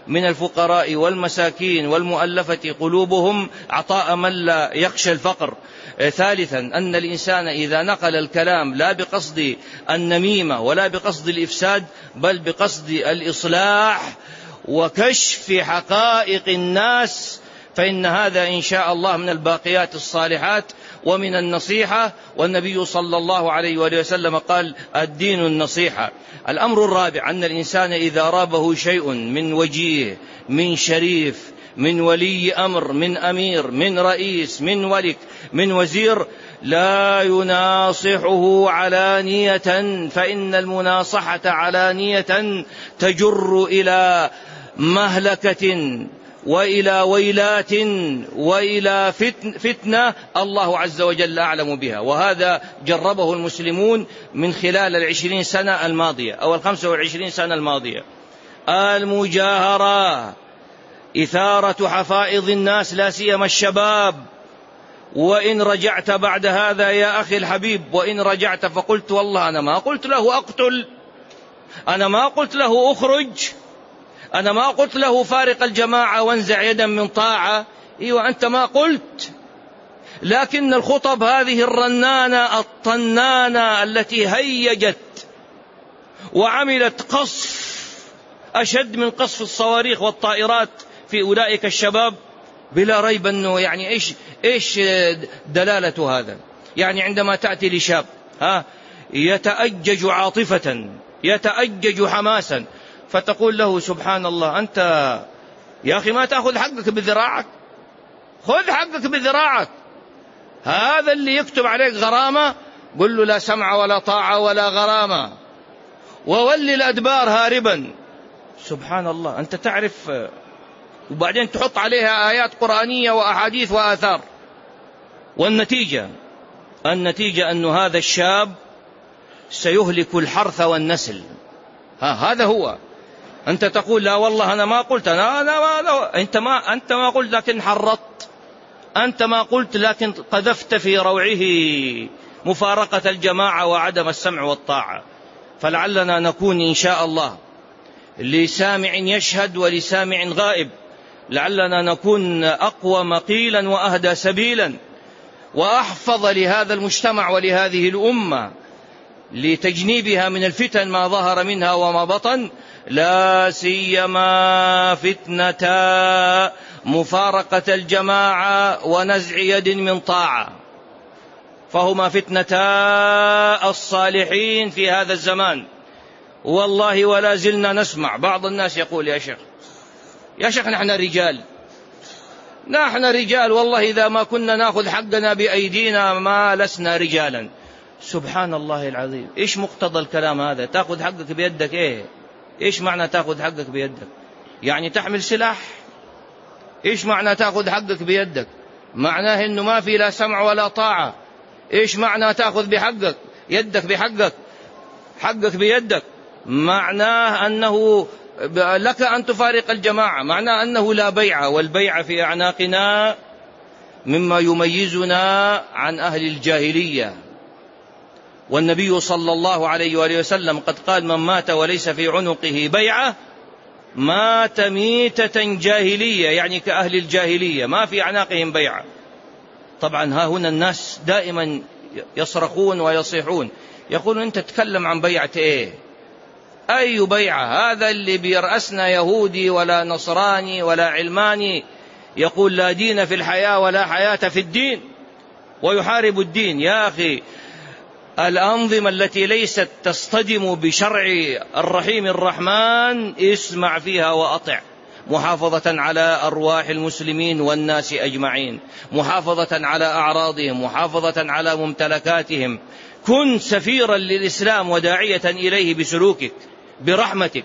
من الفقراء والمساكين والمؤلفة قلوبهم عطاء من لا يخشى الفقر. ثالثا أن الإنسان إذا نقل الكلام لا بقصد النميمة ولا بقصد الإفساد بل بقصد الإصلاح وكشف حقائق الناس فإن هذا إن شاء الله من الباقيات الصالحات ومن النصيحة. والنبي صلى الله عليه وآله وسلم قال الدين النصيحة. الأمر الرابع أن الإنسان إذا رابه شيء من وجيه من شريف من ولي أمر من أمير من رئيس من ملك من وزير لا يناصحه علانية فإن المناصحة علانية تجر إلى مهلكة وإلى ويلات وإلى فتنة الله عز وجل أعلم بها. وهذا جربه المسلمون من خلال 20 سنة الماضية أو 25 سنة الماضية. المجاهرة إثارة حفائظ الناس لا سيما الشباب. وإن رجعت بعد هذا يا أخي الحبيب وإن رجعت فقلت والله أنا ما قلت له أقتل أنا ما قلت له أخرج أنا ما قلت له فارق الجماعة وانزع يدا من طاعة. أيوة أنت ما قلت لكن الخطب هذه الرنانة الطنانة التي هيجت وعملت قصف أشد من قصف الصواريخ والطائرات في أولئك الشباب بلا ريب أنه يعني إيش دلالة هذا؟ يعني عندما تأتي لشاب يتأجج عاطفة يتأجج حماسا فتقول له سبحان الله أنت يا أخي ما تأخذ حقك بذراعك خذ حقك بذراعك. هذا اللي يكتب عليك غرامة قل له لا سمع ولا طاعة ولا غرامة وولي الأدبار هاربا. سبحان الله أنت تعرف وبعدين تحط عليها آيات قرآنية وأحاديث وآثار. والنتيجة أن هذا الشاب سيهلك الحرث والنسل. هذا هو. أنت تقول لا والله أنا ما قلت أنت ما قلت لكن حرضت أنت ما قلت لكن قذفت في روعه مفارقة الجماعة وعدم السمع والطاعة. فلعلنا نكون إن شاء الله لسامع يشهد ولسامع غائب لعلنا نكون أقوى مقيلا وأهدى سبيلا وأحفظ لهذا المجتمع ولهذه الأمة لتجنيبها من الفتن ما ظهر منها وما بطن لا سيما فتنة مفارقة الجماعة ونزع يد من طاعة فهما فتنة الصالحين في هذا الزمان. والله ولا زلنا نسمع بعض الناس يقول يا شيخ نحن رجال والله إذا ما كنا نأخذ حقنا بأيدينا ما لسنا رجالا. سبحان الله العظيم. إيش مقتضى الكلام هذا؟ تأخذ حقك بيدك إيه؟ إيش معنى تأخذ حقك بيدك؟ يعني تحمل سلاح؟ إيش معنى تأخذ حقك بيدك؟ معناه إنه ما في لا سمع ولا طاعة. إيش معنى تأخذ بحقك يدك بحقك حقك بيدك؟ معناه أنه لك أن تفارق الجماعة معناه أنه لا بيع والبيع في أعناقنا مما يميزنا عن أهل الجاهلية. والنبي صلى الله عليه وآله وسلم قد قال من مات وليس في عنقه بيعة مات ميتة جاهلية يعني كأهل الجاهلية ما في أعناقهم بيعة. طبعا ها هنا الناس دائما يصرخون ويصيحون يقولون أنت تتكلم عن بيعة إيه؟ أي بيعة؟ هذا اللي بيرأسنا يهودي ولا نصراني ولا علماني يقول لا دين في الحياة ولا حياة في الدين ويحارب الدين. يا أخي الأنظمة التي ليست تصطدم بشرع الرحيم الرحمن اسمع فيها وأطع محافظة على أرواح المسلمين والناس أجمعين محافظة على أعراضهم محافظة على ممتلكاتهم. كن سفيرا للإسلام وداعية إليه بسلوكك برحمتك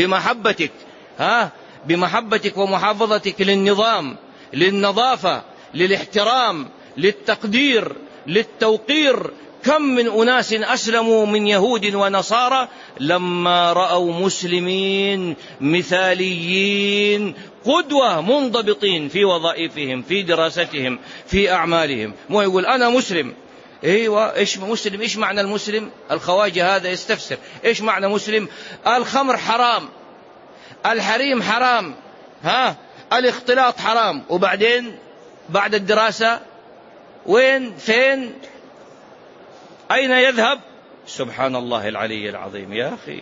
بمحبتك ومحافظتك للنظام للنظافة للاحترام للتقدير للتوقير. كم من أناس أسلموا من يهود ونصارى لما رأوا مسلمين مثاليين قدوة منضبطين في وظائفهم في دراستهم في أعمالهم. مو يقول أنا مسلم. ايوه ايش مسلم؟ ايش معنى المسلم؟ الخواجة هذا يستفسر ايش معنى مسلم؟ الخمر حرام الحريم حرام الاختلاط حرام، وبعدين بعد الدراسة فين أين يذهب؟ سبحان الله العلي العظيم. يا أخي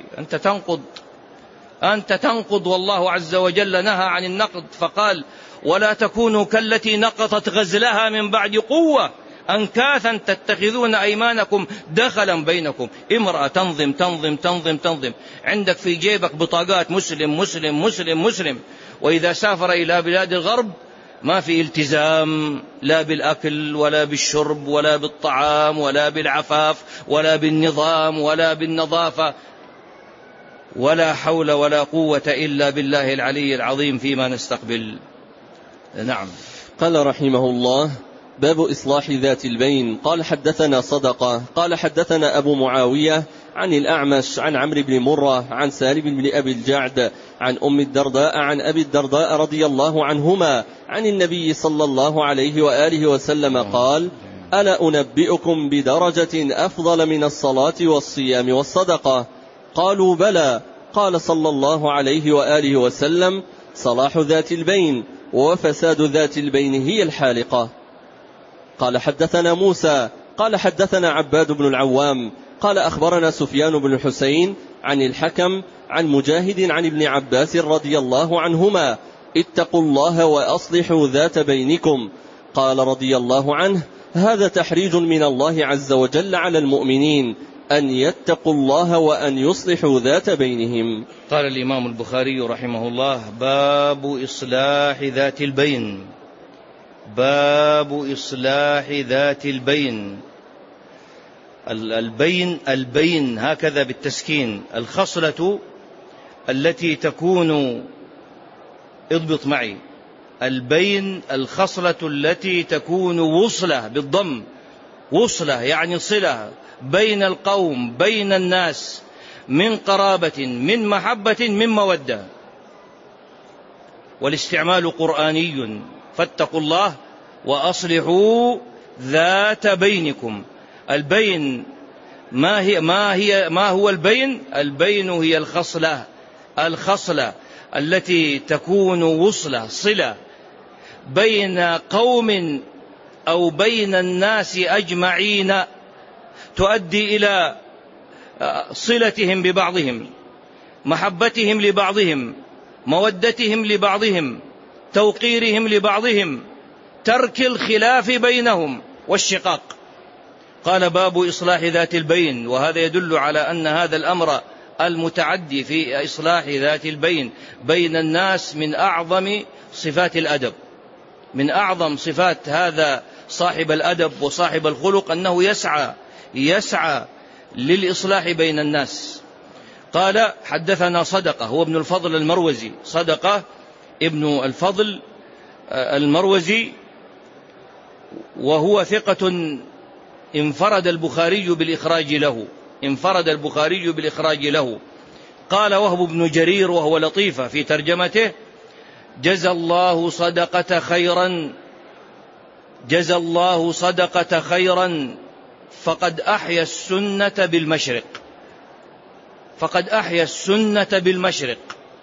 أنت تنقض والله عز وجل نهى عن النقض، فقال ولا تكونوا كالتي نقضت غزلها من بعد قوة أنكاثا تتخذون أيمانكم دخلا بينكم. امرأة تنظم تنظم تنظم تنظم، عندك في جيبك بطاقات مسلم مسلم مسلم مسلم، وإذا سافر إلى بلاد الغرب ما في التزام لا بالأكل ولا بالشرب ولا بالطعام ولا بالعفاف ولا بالنظام ولا بالنظافة، ولا حول ولا قوة إلا بالله العلي العظيم فيما نستقبل. نعم. قال رحمه الله: باب إصلاح ذات البين. قال حدثنا صدقة قال حدثنا أبو معاوية عن الأعمش عن عمرو بن مرة عن سالم بن أبي الجعد عن أم الدرداء عن أبي الدرداء رضي الله عنهما عن النبي صلى الله عليه وآله وسلم قال: ألا أنبئكم بدرجة أفضل من الصلاة والصيام والصدقة؟ قالوا بلى. قال صلى الله عليه وآله وسلم: صلاح ذات البين وفساد ذات البين هي الحالقة. قال حدثنا موسى قال حدثنا عباد بن العوام قال أخبرنا سفيان بن الحسين عن الحكم عن مجاهد عن ابن عباس رضي الله عنهما: اتقوا الله وأصلحوا ذات بينكم. قال رضي الله عنه: هذا تحريج من الله عز وجل على المؤمنين أن يتقوا الله وأن يصلحوا ذات بينهم. قال الإمام البخاري رحمه الله: باب إصلاح ذات البين. باب إصلاح ذات البين. البين هكذا بالتسكين، الخصلة التي تكون، اضبط معي، البين الخصلة التي تكون وصلة بالضم، وصلة يعني صلة بين القوم بين الناس، من قرابة من محبة من مودة، والاستعمال قرآني. فاتقوا الله وأصلحوا ذات بينكم. البين ما هو البين؟ البين هي الخصلة التي تكون وصلة صلة بين قوم أو بين الناس أجمعين، تؤدي إلى صلتهم ببعضهم، محبتهم لبعضهم، مودتهم لبعضهم، توقيرهم لبعضهم، ترك الخلاف بينهم والشقاق. قال: باب إصلاح ذات البين. وهذا يدل على أن هذا الأمر المتعدي في إصلاح ذات البين بين الناس من أعظم صفات الأدب، من أعظم صفات هذا صاحب الأدب وصاحب الخلق، أنه يسعى للإصلاح بين الناس. قال: حدثنا صدقة هو ابن الفضل المروزي، صدقة ابن الفضل المروزي، وهو ثقة انفرد البخاري بالإخراج له. قال وهب بن جرير وهو لطيفة في ترجمته: جزى الله صدقة خيرا فقد أحيا السنة بالمشرق.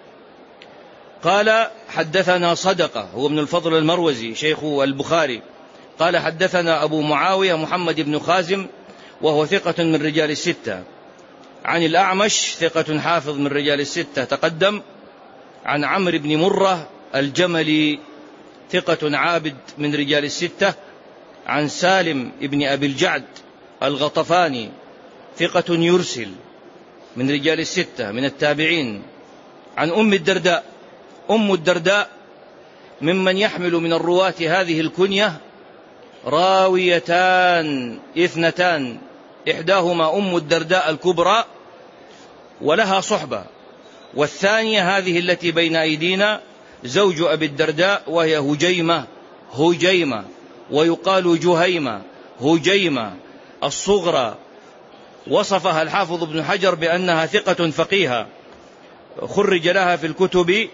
قال: حدثنا صدقة هو ابن الفضل المروزي شيخ البخاري قال: حدثنا أبو معاوية محمد بن خازم وهو ثقة من رجال الستة، عن الأعمش ثقة حافظ من رجال الستة تقدم، عن عمرو بن مرة الجملي ثقة عابد من رجال الستة، عن سالم بن أبي الجعد الغطفاني ثقة يرسل من رجال الستة من التابعين، عن أم الدرداء ممن يحمل من الرواة هذه الكنية راويتان اثنتان، إحداهما أم الدرداء الكبرى ولها صحبة، والثانية هذه التي بين أيدينا زوج أبي الدرداء وهي هجيمة ويقال هجيمة الصغرى. وصفها الحافظ ابن حجر بأنها ثقة فقيهة، خرج لها في الكتب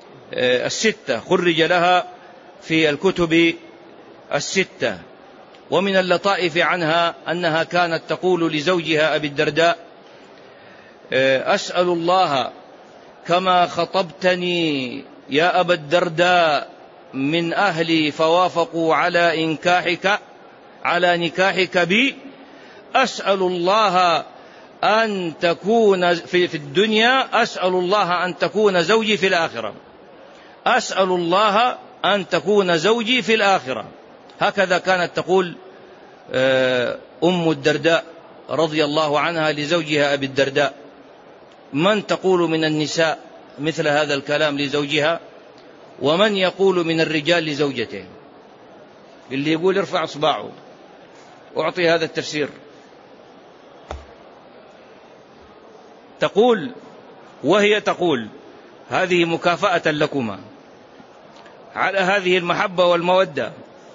الستة. ومن اللطائف عنها أنها كانت تقول لزوجها أبي الدرداء: أسأل الله كما خطبتني يا أبا الدرداء من أهلي فوافقوا على نكاحك بي، أسأل الله أن تكون في الدنيا، أسأل الله أن تكون زوجي في الآخرة، أسأل الله أن تكون زوجي في الآخرة. هكذا كانت تقول أم الدرداء رضي الله عنها لزوجها أبي الدرداء. من تقول من النساء مثل هذا الكلام لزوجها؟ ومن يقول من الرجال لزوجته؟ اللي يقول ارفع اصبعه. أعطي هذا التفسير. تقول وهي تقول هذه مكافأة لكما على هذه المحبة والمودة،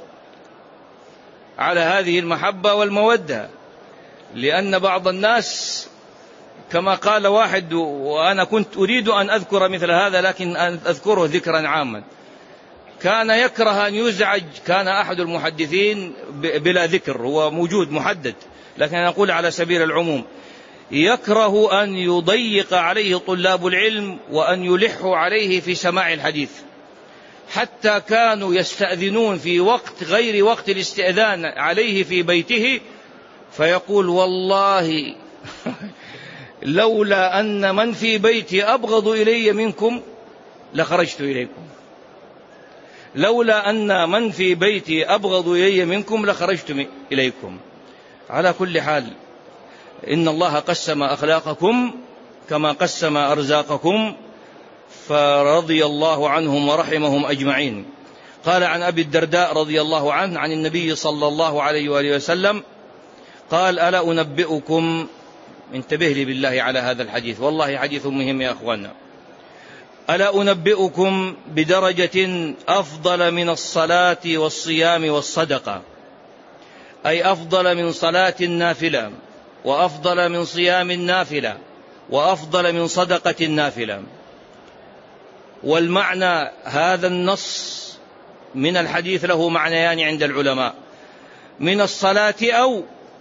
على هذه المحبة والمودة. لأن بعض الناس كما قال واحد، وأنا كنت أريد أن أذكر مثل هذا لكن أذكره ذكرا عاما، كان يكره أن يزعج، كان أحد المحدثين بلا ذكر، هو موجود محدد لكن أقول على سبيل العموم، يكره أن يضيق عليه طلاب العلم وأن يلحوا عليه في سماع الحديث، حتى كانوا يستأذنون في وقت غير وقت الاستئذان عليه في بيته، فيقول والله لولا أن من في بيتي أبغض إلي منكم لخرجت إليكم، لولا أن من في بيتي أبغض إلي منكم لخرجت إليكم. على كل حال إن الله قسم أخلاقكم كما قسم أرزاقكم، فرضي الله عنهم ورحمهم أجمعين. قال عن أبي الدرداء رضي الله عنه عن النبي صلى الله عليه وآله وسلم قال ألا أنبئكم، انتبه لي بالله على هذا الحديث، والله حديث مهم يا أخوانا، ألا أنبئكم بدرجة أفضل من الصلاة والصيام والصدقة، أي أفضل من صلاة النافلة وأفضل من صيام النافلة وأفضل من صدقة النافلة. والمعنى هذا النص من الحديث له معنيان عند العلماء، من الصلاة أو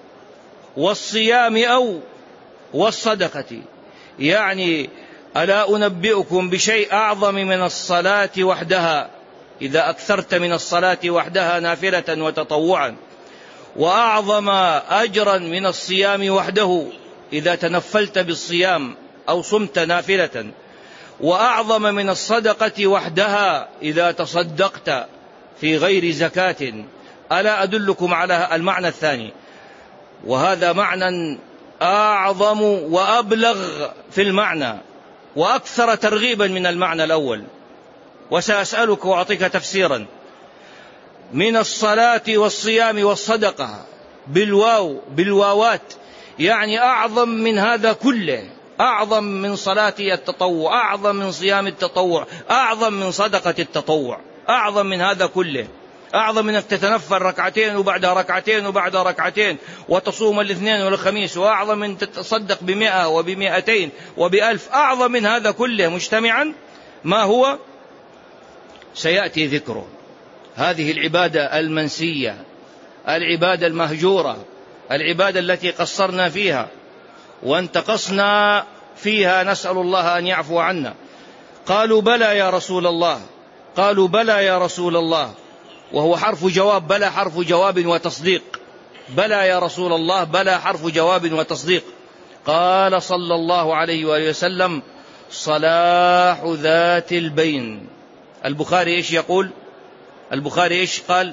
والصيام أو والصدقة، يعني ألا أنبئكم بشيء أعظم من الصلاة وحدها إذا أكثرت من الصلاة وحدها نافلة وتطوعا، وأعظم أجرا من الصيام وحده إذا تنفلت بالصيام أو صمت نافلة، وأعظم من الصدقة وحدها إذا تصدقت في غير زكاة. ألا أدلكم على المعنى الثاني، وهذا معنى أعظم وأبلغ في المعنى وأكثر ترغيبا من المعنى الأول، وسأسألك وأعطيك تفسيرا. من الصلاة والصيام والصدقة بالواوات، يعني أعظم من هذا كله، أعظم من صلاة التطوع، أعظم من صيام التطوع، أعظم من صدقة التطوع، أعظم من هذا كله، أعظم من أن تتنفل ركعتين وبعدها ركعتين وبعدها ركعتين وتصوم الاثنين والخميس، وأعظم من تتصدق ب100 وب200 وب1000، أعظم من هذا كله مجتمعا. ما هو؟ سيأتي ذكره. هذه العبادة المنسية، العبادة المهجورة، العبادة التي قصرنا فيها وانتقصنا فيها، نسأل الله أن يعفو عنا. قالوا بلى يا رسول الله، قالوا بلى يا رسول الله، وهو حرف جواب، بلى حرف جواب وتصديق، بلى يا رسول الله، بلى حرف جواب وتصديق. قال صلى الله عليه وآله وسلم صلاح ذات البين. البخاري إيش يقول؟ البخاري إيش قال؟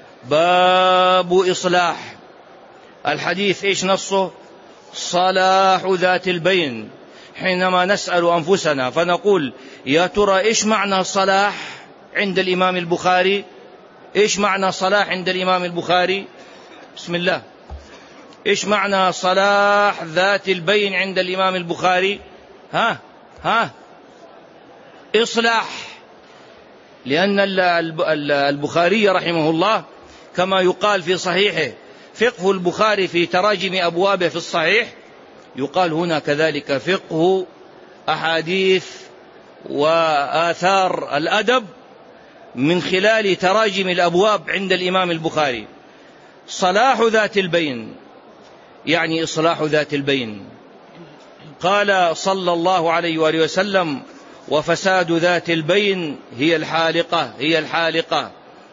باب إصلاح. الحديث إيش نصه؟ صلاح ذات البين. حينما نسأل أنفسنا فنقول يا ترى إيش معنى صلاح عند الإمام البخاري؟ إيش معنى صلاح عند الإمام البخاري؟ بسم الله، إيش معنى صلاح ذات البين عند الإمام البخاري؟ إصلاح. لأن البخاري رحمه الله كما يقال في صحيحه فقه البخاري في تراجم أبوابه في الصحيح، يقال هنا كذلك فقه أحاديث وآثار الأدب من خلال تراجم الأبواب عند الإمام البخاري. صلاح ذات البين يعني إصلاح ذات البين. قال صلى الله عليه وآله وسلم وفساد ذات البين هي الحالقة.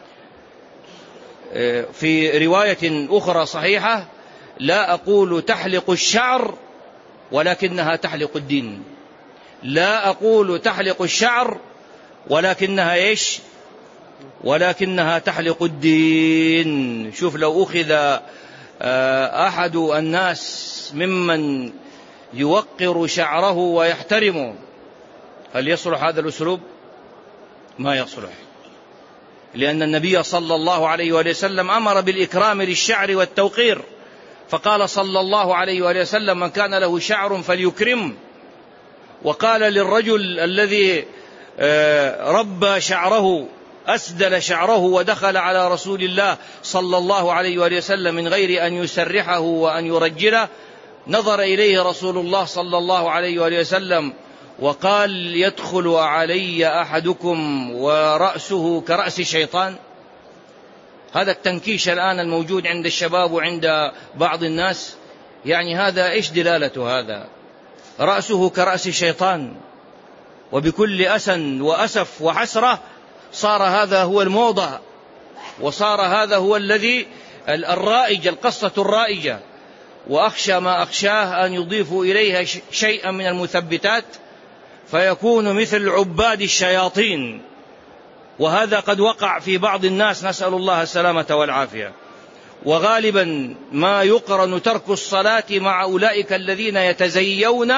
في رواية أخرى صحيحة: لا أقول تحلق الشعر ولكنها تحلق الدين. لا أقول تحلق الشعر ولكنها إيش؟ ولكنها تحلق الدين. شوف، لو أخذ أحد الناس ممن يوقر شعره ويحترمه، هل يصلح هذا الأسلوب؟ ما يصلح، لأن النبي صلى الله عليه وآله وسلم أمر بالإكرام للشعر والتوقير، فقال صلى الله عليه وآله وسلم: من كان له شعر فليكرم. وقال للرجل الذي ربى شعره، أسدل شعره ودخل على رسول الله صلى الله عليه وآله وسلم من غير أن يسرحه وأن يرجله، نظر إليه رسول الله صلى الله عليه وآله وسلم وقال: يدخل علي أحدكم ورأسه كرأس الشيطان. هذا التنكيش الآن الموجود عند الشباب وعند بعض الناس، يعني هذا إيش دلالته؟ هذا رأسه كرأس الشيطان. وبكل أسن وأسف وحسرة صار هذا هو الموضة، وصار هذا هو الذي الرائج، القصة الرائجة. وأخشى ما أخشاه أن يضيفوا إليها شيئا من المثبتات فيكون مثل عباد الشياطين، وهذا قد وقع في بعض الناس، نسأل الله السلامة والعافية. وغالبا ما يقرن ترك الصلاة مع أولئك الذين يتزيون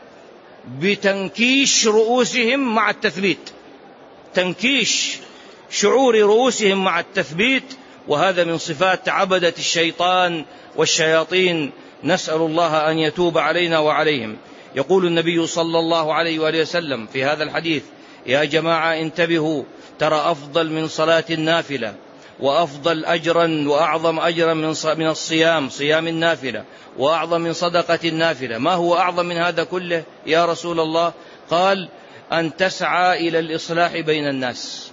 بتنكيش رؤوسهم مع التثبيت، تنكيش شعور رؤوسهم مع التثبيت، وهذا من صفات عبدة الشيطان والشياطين، نسأل الله أن يتوب علينا وعليهم. يقول النبي صلى الله عليه وآله وسلم في هذا الحديث: يا جماعة انتبهوا، ترى أفضل من صلاة النافلة، وأفضل أجرا وأعظم أجرا من الصيام، صيام النافلة، وأعظم من صدقة النافلة. ما هو أعظم من هذا كله يا رسول الله؟ قال: أن تسعى إلى الإصلاح بين الناس،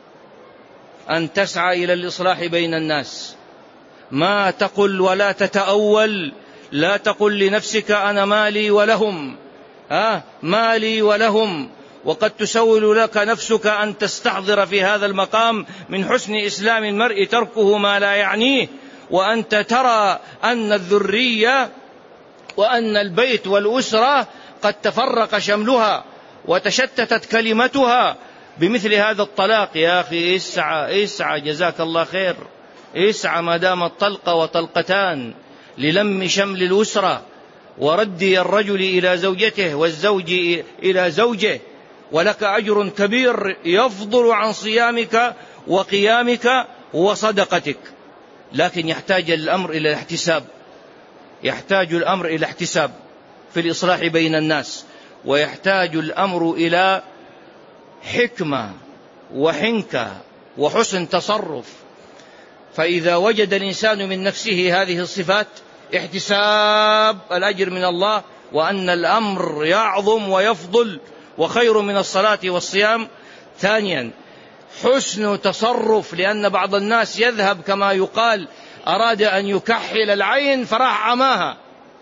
أن تسعى إلى الإصلاح بين الناس. ما تقل ولا تتأول، لا تقل لنفسك أنا مالي ولهم، مالي ولهم، وقد تسول لك نفسك أن تستحضر في هذا المقام من حسن إسلام المرء تركه ما لا يعنيه، وأنت ترى أن الذرية وأن البيت والأسرة قد تفرق شملها وتشتتت كلمتها بمثل هذا الطلاق. يا أخي اسعى جزاك الله خير، اسعى ما دام الطلقة وطلقتان للم شمل الأسرة وردي الرجل إلى زوجته والزوج إلى زوجه، ولك أجر كبير يفضل عن صيامك وقيامك وصدقتك. لكن يحتاج الأمر إلى الاحتساب، يحتاج الأمر إلى احتساب في الإصلاح بين الناس، ويحتاج الأمر إلى حكمة وحنكة وحسن تصرف. فإذا وجد الإنسان من نفسه هذه الصفات، احتساب الأجر من الله، وأن الأمر يعظم ويفضل وخير من الصلاة والصيام. ثانيا، حسن تصرف، لأن بعض الناس يذهب كما يقال أراد أن يكحل العين فراح عماها،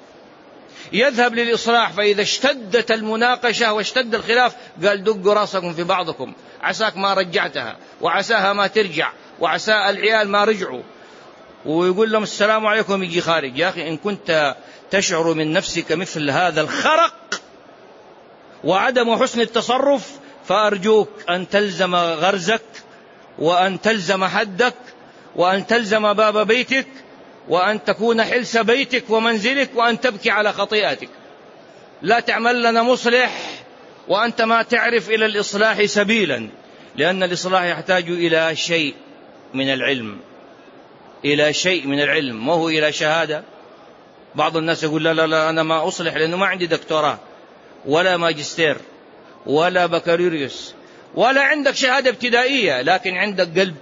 يذهب للإصلاح، فإذا اشتدت المناقشة واشتد الخلاف قال: دقوا راسكم في بعضكم، عساك ما رجعتها، وعساها ما ترجع، وعسى العيال ما رجعوا، ويقول لهم السلام عليكم، يجي خارج. يا أخي إن كنت تشعر من نفسك مثل هذا الخرق وعدم حسن التصرف، فأرجوك أن تلزم غرزك، وأن تلزم حدك، وأن تلزم باب بيتك، وأن تكون حلس بيتك ومنزلك، وأن تبكي على خطيئتك. لا تعمل لنا مصلح وأنت ما تعرف إلى الإصلاح سبيلا، لأن الإصلاح يحتاج إلى شيء من العلم، إلى شيء من العلم، ما هو إلى شهادة. بعض الناس يقول: لا لا لا، أنا ما أصلح لأنه ما عندي دكتوراه ولا ماجستير ولا بكالوريوس ولا عندك شهادة ابتدائية، لكن عندك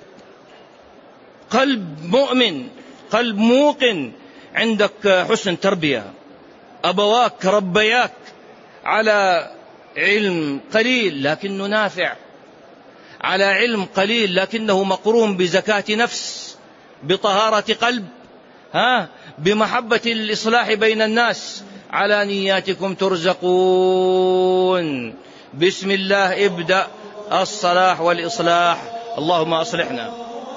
قلب مؤمن، قلب موقن، عندك حسن تربية، أبواك ربياك على علم قليل لكنه نافع، على علم قليل لكنه مقرون بزكاة نفس، بطهارة قلب، بمحبة الإصلاح بين الناس. على نياتكم ترزقون، بسم الله ابدأ الصلاح والإصلاح، اللهم أصلحنا.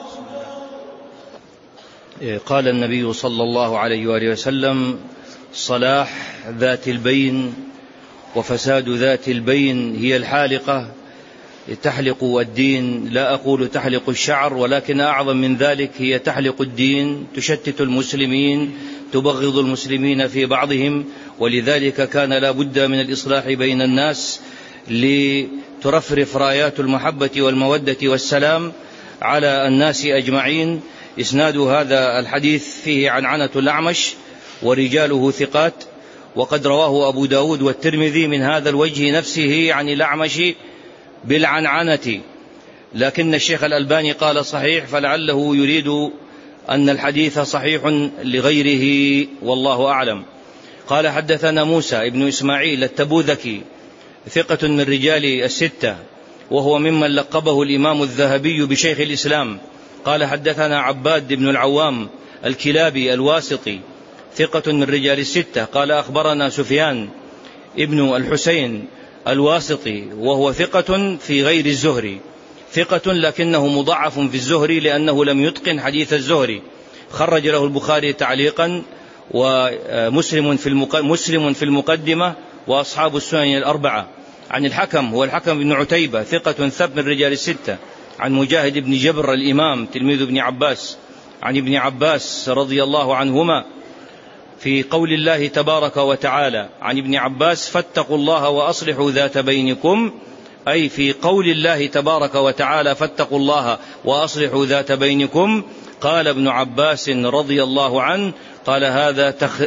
قال النبي صلى الله عليه وآله وسلم: صلاح ذات البين وفساد ذات البين هي الحالقة، تحلق الدين، لا أقول تحلق الشعر، ولكن أعظم من ذلك هي تحلق الدين، تشتت المسلمين، تبغض المسلمين في بعضهم. ولذلك كان لا بد من الإصلاح بين الناس لترفرف رايات المحبة والمودة والسلام على الناس أجمعين. إسناد هذا الحديث فيه عنعنة الأعمش ورجاله ثقات، وقد رواه أبو داود والترمذي من هذا الوجه نفسه عن الأعمش بالعنعنة، لكن الشيخ الألباني قال صحيح، فلعله يريد أن الحديث صحيح لغيره، والله أعلم. قال: حدثنا موسى ابن إسماعيل التبوذكي ثقة من رجال الستة، وهو ممن لقبه الإمام الذهبي بشيخ الإسلام. قال: حدثنا عباد بن العوام الكلابي الواسطي ثقة من رجال الستة. قال: أخبرنا سفيان ابن الحسين الواسطي، وهو ثقة في غير الزهري، ثقة لكنه مضعف في الزهري لأنه لم يتقن حديث الزهري. خرج له البخاري تعليقا ومسلم في المقدمة وأصحاب السنن الأربعة. عن الحكم، هو الحكم بن عتيبة ثقة ثبت من رجال الستة. عن مجاهد بن جبر الإمام تلميذ ابن عباس، عن ابن عباس رضي الله عنهما في قول الله تبارك وتعالى عن ابن عباس: فاتقوا الله وأصلحوا ذات بينكم، أي في قول الله تبارك وتعالى: فاتقوا الله وأصلحوا ذات بينكم. قال ابن عباس رضي الله عنه: قال: هذا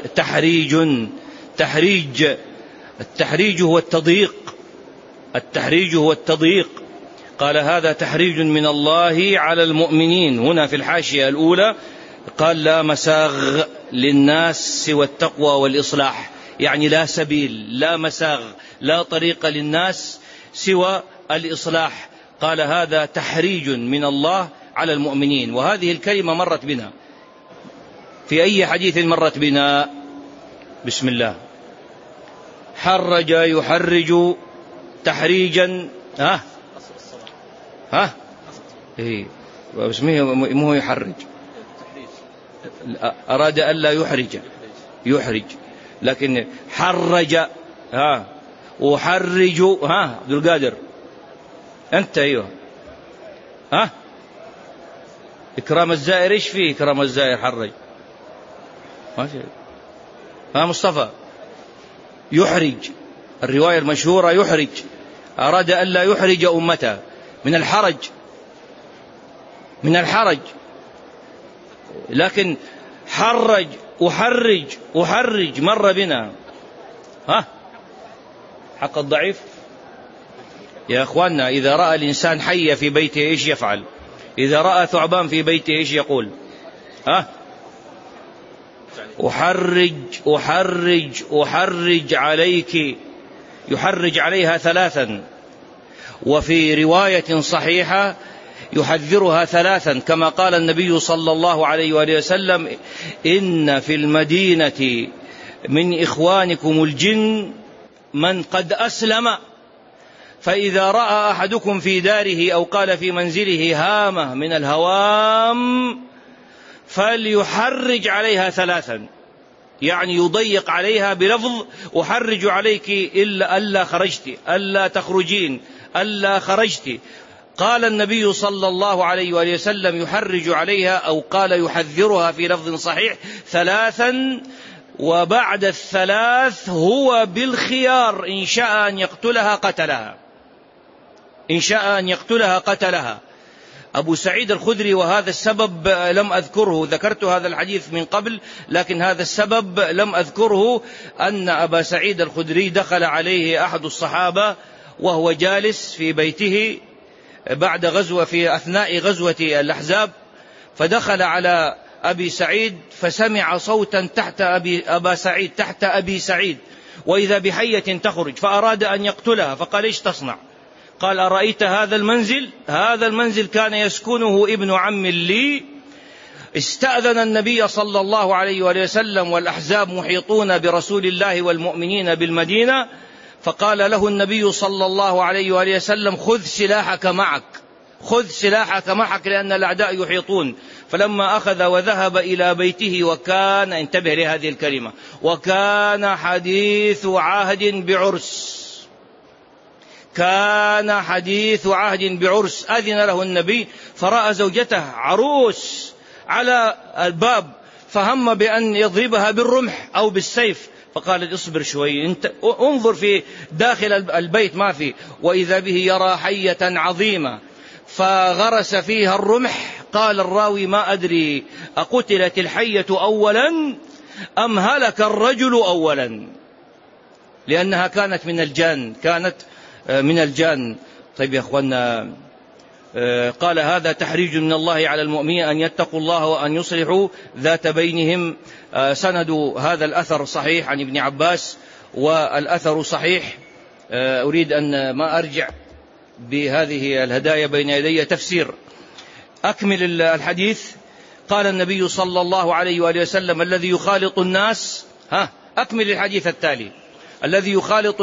تحريج. التحريج هو التضييق، التحريج هو التضييق. قال: هذا تحريج من الله على المؤمنين. هنا في الحاشية الأولى قال: لا مساغ للناس سوى التقوى والإصلاح، يعني لا سبيل، لا مساغ، لا طريق للناس سوى الإصلاح. قال: هذا تحريج من الله على المؤمنين. وهذه الكلمة مرت بنا في أي حديث مرت بنا؟ بسم الله. حرج يحرج تحريجا، إيه، واسمه مو يحرج، أراد ألا يحرج، لكن حرج، أحرج، عبد القادر أنت، أيوه، إكرام الزائر، إيش فيه إكرام الزائر؟ حرج، ماشي. مصطفى يحرج، الرواية المشهورة يحرج، أراد ألا يحرج أمته من الحرج، لكن حرج، أحرج مر بنا. حق الضعيف يا أخواننا. إذا رأى الإنسان حية في بيته إيش يفعل؟ إذا رأى ثعبان في بيته إيش يقول؟ أحرج عليك، يحرج عليها 3، وفي رواية صحيحة يحذرها 3، كما قال النبي صلى الله عليه وآله وسلم: إن في المدينة من إخوانكم الجن من قد أسلم، فإذا رأى أحدكم في داره أو قال في منزله هامة من الهوام فليحرج عليها 3، يعني يضيق عليها بلفظ: أحرج عليك إلا ألا خرجت، ألا تخرجين، ألا خرجت. قال النبي صلى الله عليه وآله وسلم: يحرج عليها، أو قال يحذرها في لفظ صحيح 3، وبعد 3 هو بالخيار، إن شاء أن يقتلها قتلها، إن شاء أن يقتلها قتلها. أبو سعيد الخدري، وهذا السبب لم أذكره، ذكرت هذا الحديث من قبل لكن هذا السبب لم أذكره، أن أبا سعيد الخدري دخل عليه أحد الصحابة وهو جالس في بيته بعد غزوة، في أثناء غزوة الأحزاب، فدخل على أبي سعيد فسمع صوتا تحت أبي سعيد، وإذا بحية تخرج، فأراد أن يقتلها، فقال: إيش تصنع؟ قال: أرأيت هذا المنزل؟ هذا المنزل كان يسكنه ابن عم لي، استأذن النبي صلى الله عليه وآله وسلم والأحزاب محيطون برسول الله والمؤمنين بالمدينة، فقال له النبي صلى الله عليه وآله وسلم: خذ سلاحك معك، خذ سلاحك معك لأن الأعداء يحيطون. فلما أخذ وذهب إلى بيته، وكان، انتبه لهذه الكلمة، وكان حديث عهد بعرس، كان حديث عهد بعرس، أذن له النبي فرأى زوجته عروس على الباب، فهم بأن يضربها بالرمح أو بالسيف، فقال: اصبر شوي، انت انظر في داخل البيت ما في، وإذا به يرى حية عظيمة فغرس فيها الرمح. قال الراوي: ما أدري أقتلت الحية أولا أم هلك الرجل أولا، لأنها كانت من الجان، كانت من الجان. طيب يا أخوانا، قال: هذا تحريج من الله على المؤمنين أن يتقوا الله وأن يصلحوا ذات بينهم. سند هذا الأثر صحيح عن ابن عباس، والأثر صحيح. أريد أن ما أرجع بهذه الهدايا بين يدي تفسير. أكمل الحديث. قال النبي صلى الله عليه وآله وسلم: الذي يخالط الناس، أكمل الحديث التالي: الذي يخالط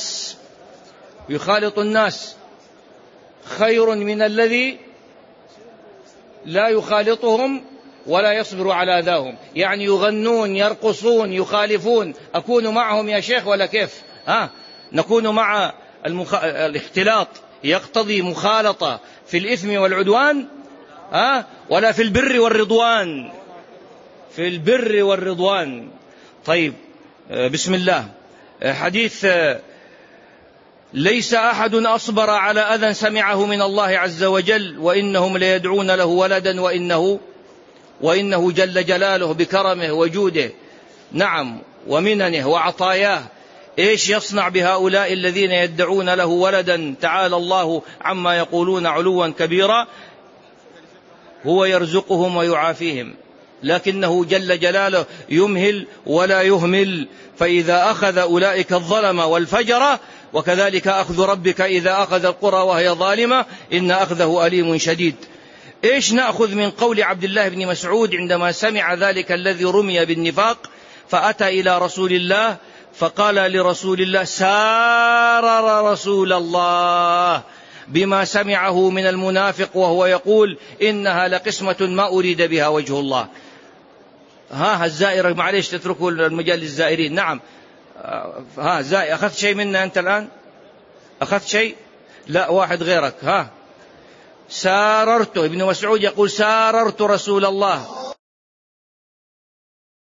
الناس خير من الذي لا يخالطهم ولا يصبر على أذاهم. يعني يغنون، يرقصون، يخالفون، أكون معهم يا شيخ ولا كيف؟ نكون مع الاختلاط يقتضي مخالطة في الإثم والعدوان، ولا في البر والرضوان؟ في البر والرضوان. طيب، بسم الله. حديث: ليس أحد أصبر على أذى سمعه من الله عز وجل، وإنهم ليدعون له ولدا، وإنه جل جلاله بكرمه وجوده، نعم، ومننه وعطاياه، إيش يصنع بهؤلاء الذين يدعون له ولدا؟ تعالى الله عما يقولون علوا كبيرا. هو يرزقهم ويعافيهم، لكنه جل جلاله يمهل ولا يهمل. فإذا أخذ أولئك الظلمة والفجرة، وكذلك أخذ ربك إذا أخذ القرى وهي ظالمة، إن أخذه أليم شديد. إيش نأخذ من قول عبد الله بن مسعود عندما سمع ذلك الذي رمي بالنفاق؟ فأتى إلى رسول الله فقال لرسول الله: سارر رسول الله بما سمعه من المنافق وهو يقول: إنها لقسمة ما أريد بها وجه الله. الزائر، معليش تتركوا المجال للزائرين. نعم، زائر، أخذت شيء منا أنت الآن؟ أخذت شيء؟ لا، واحد غيرك. ساررت، ابن مسعود يقول: ساررت رسول الله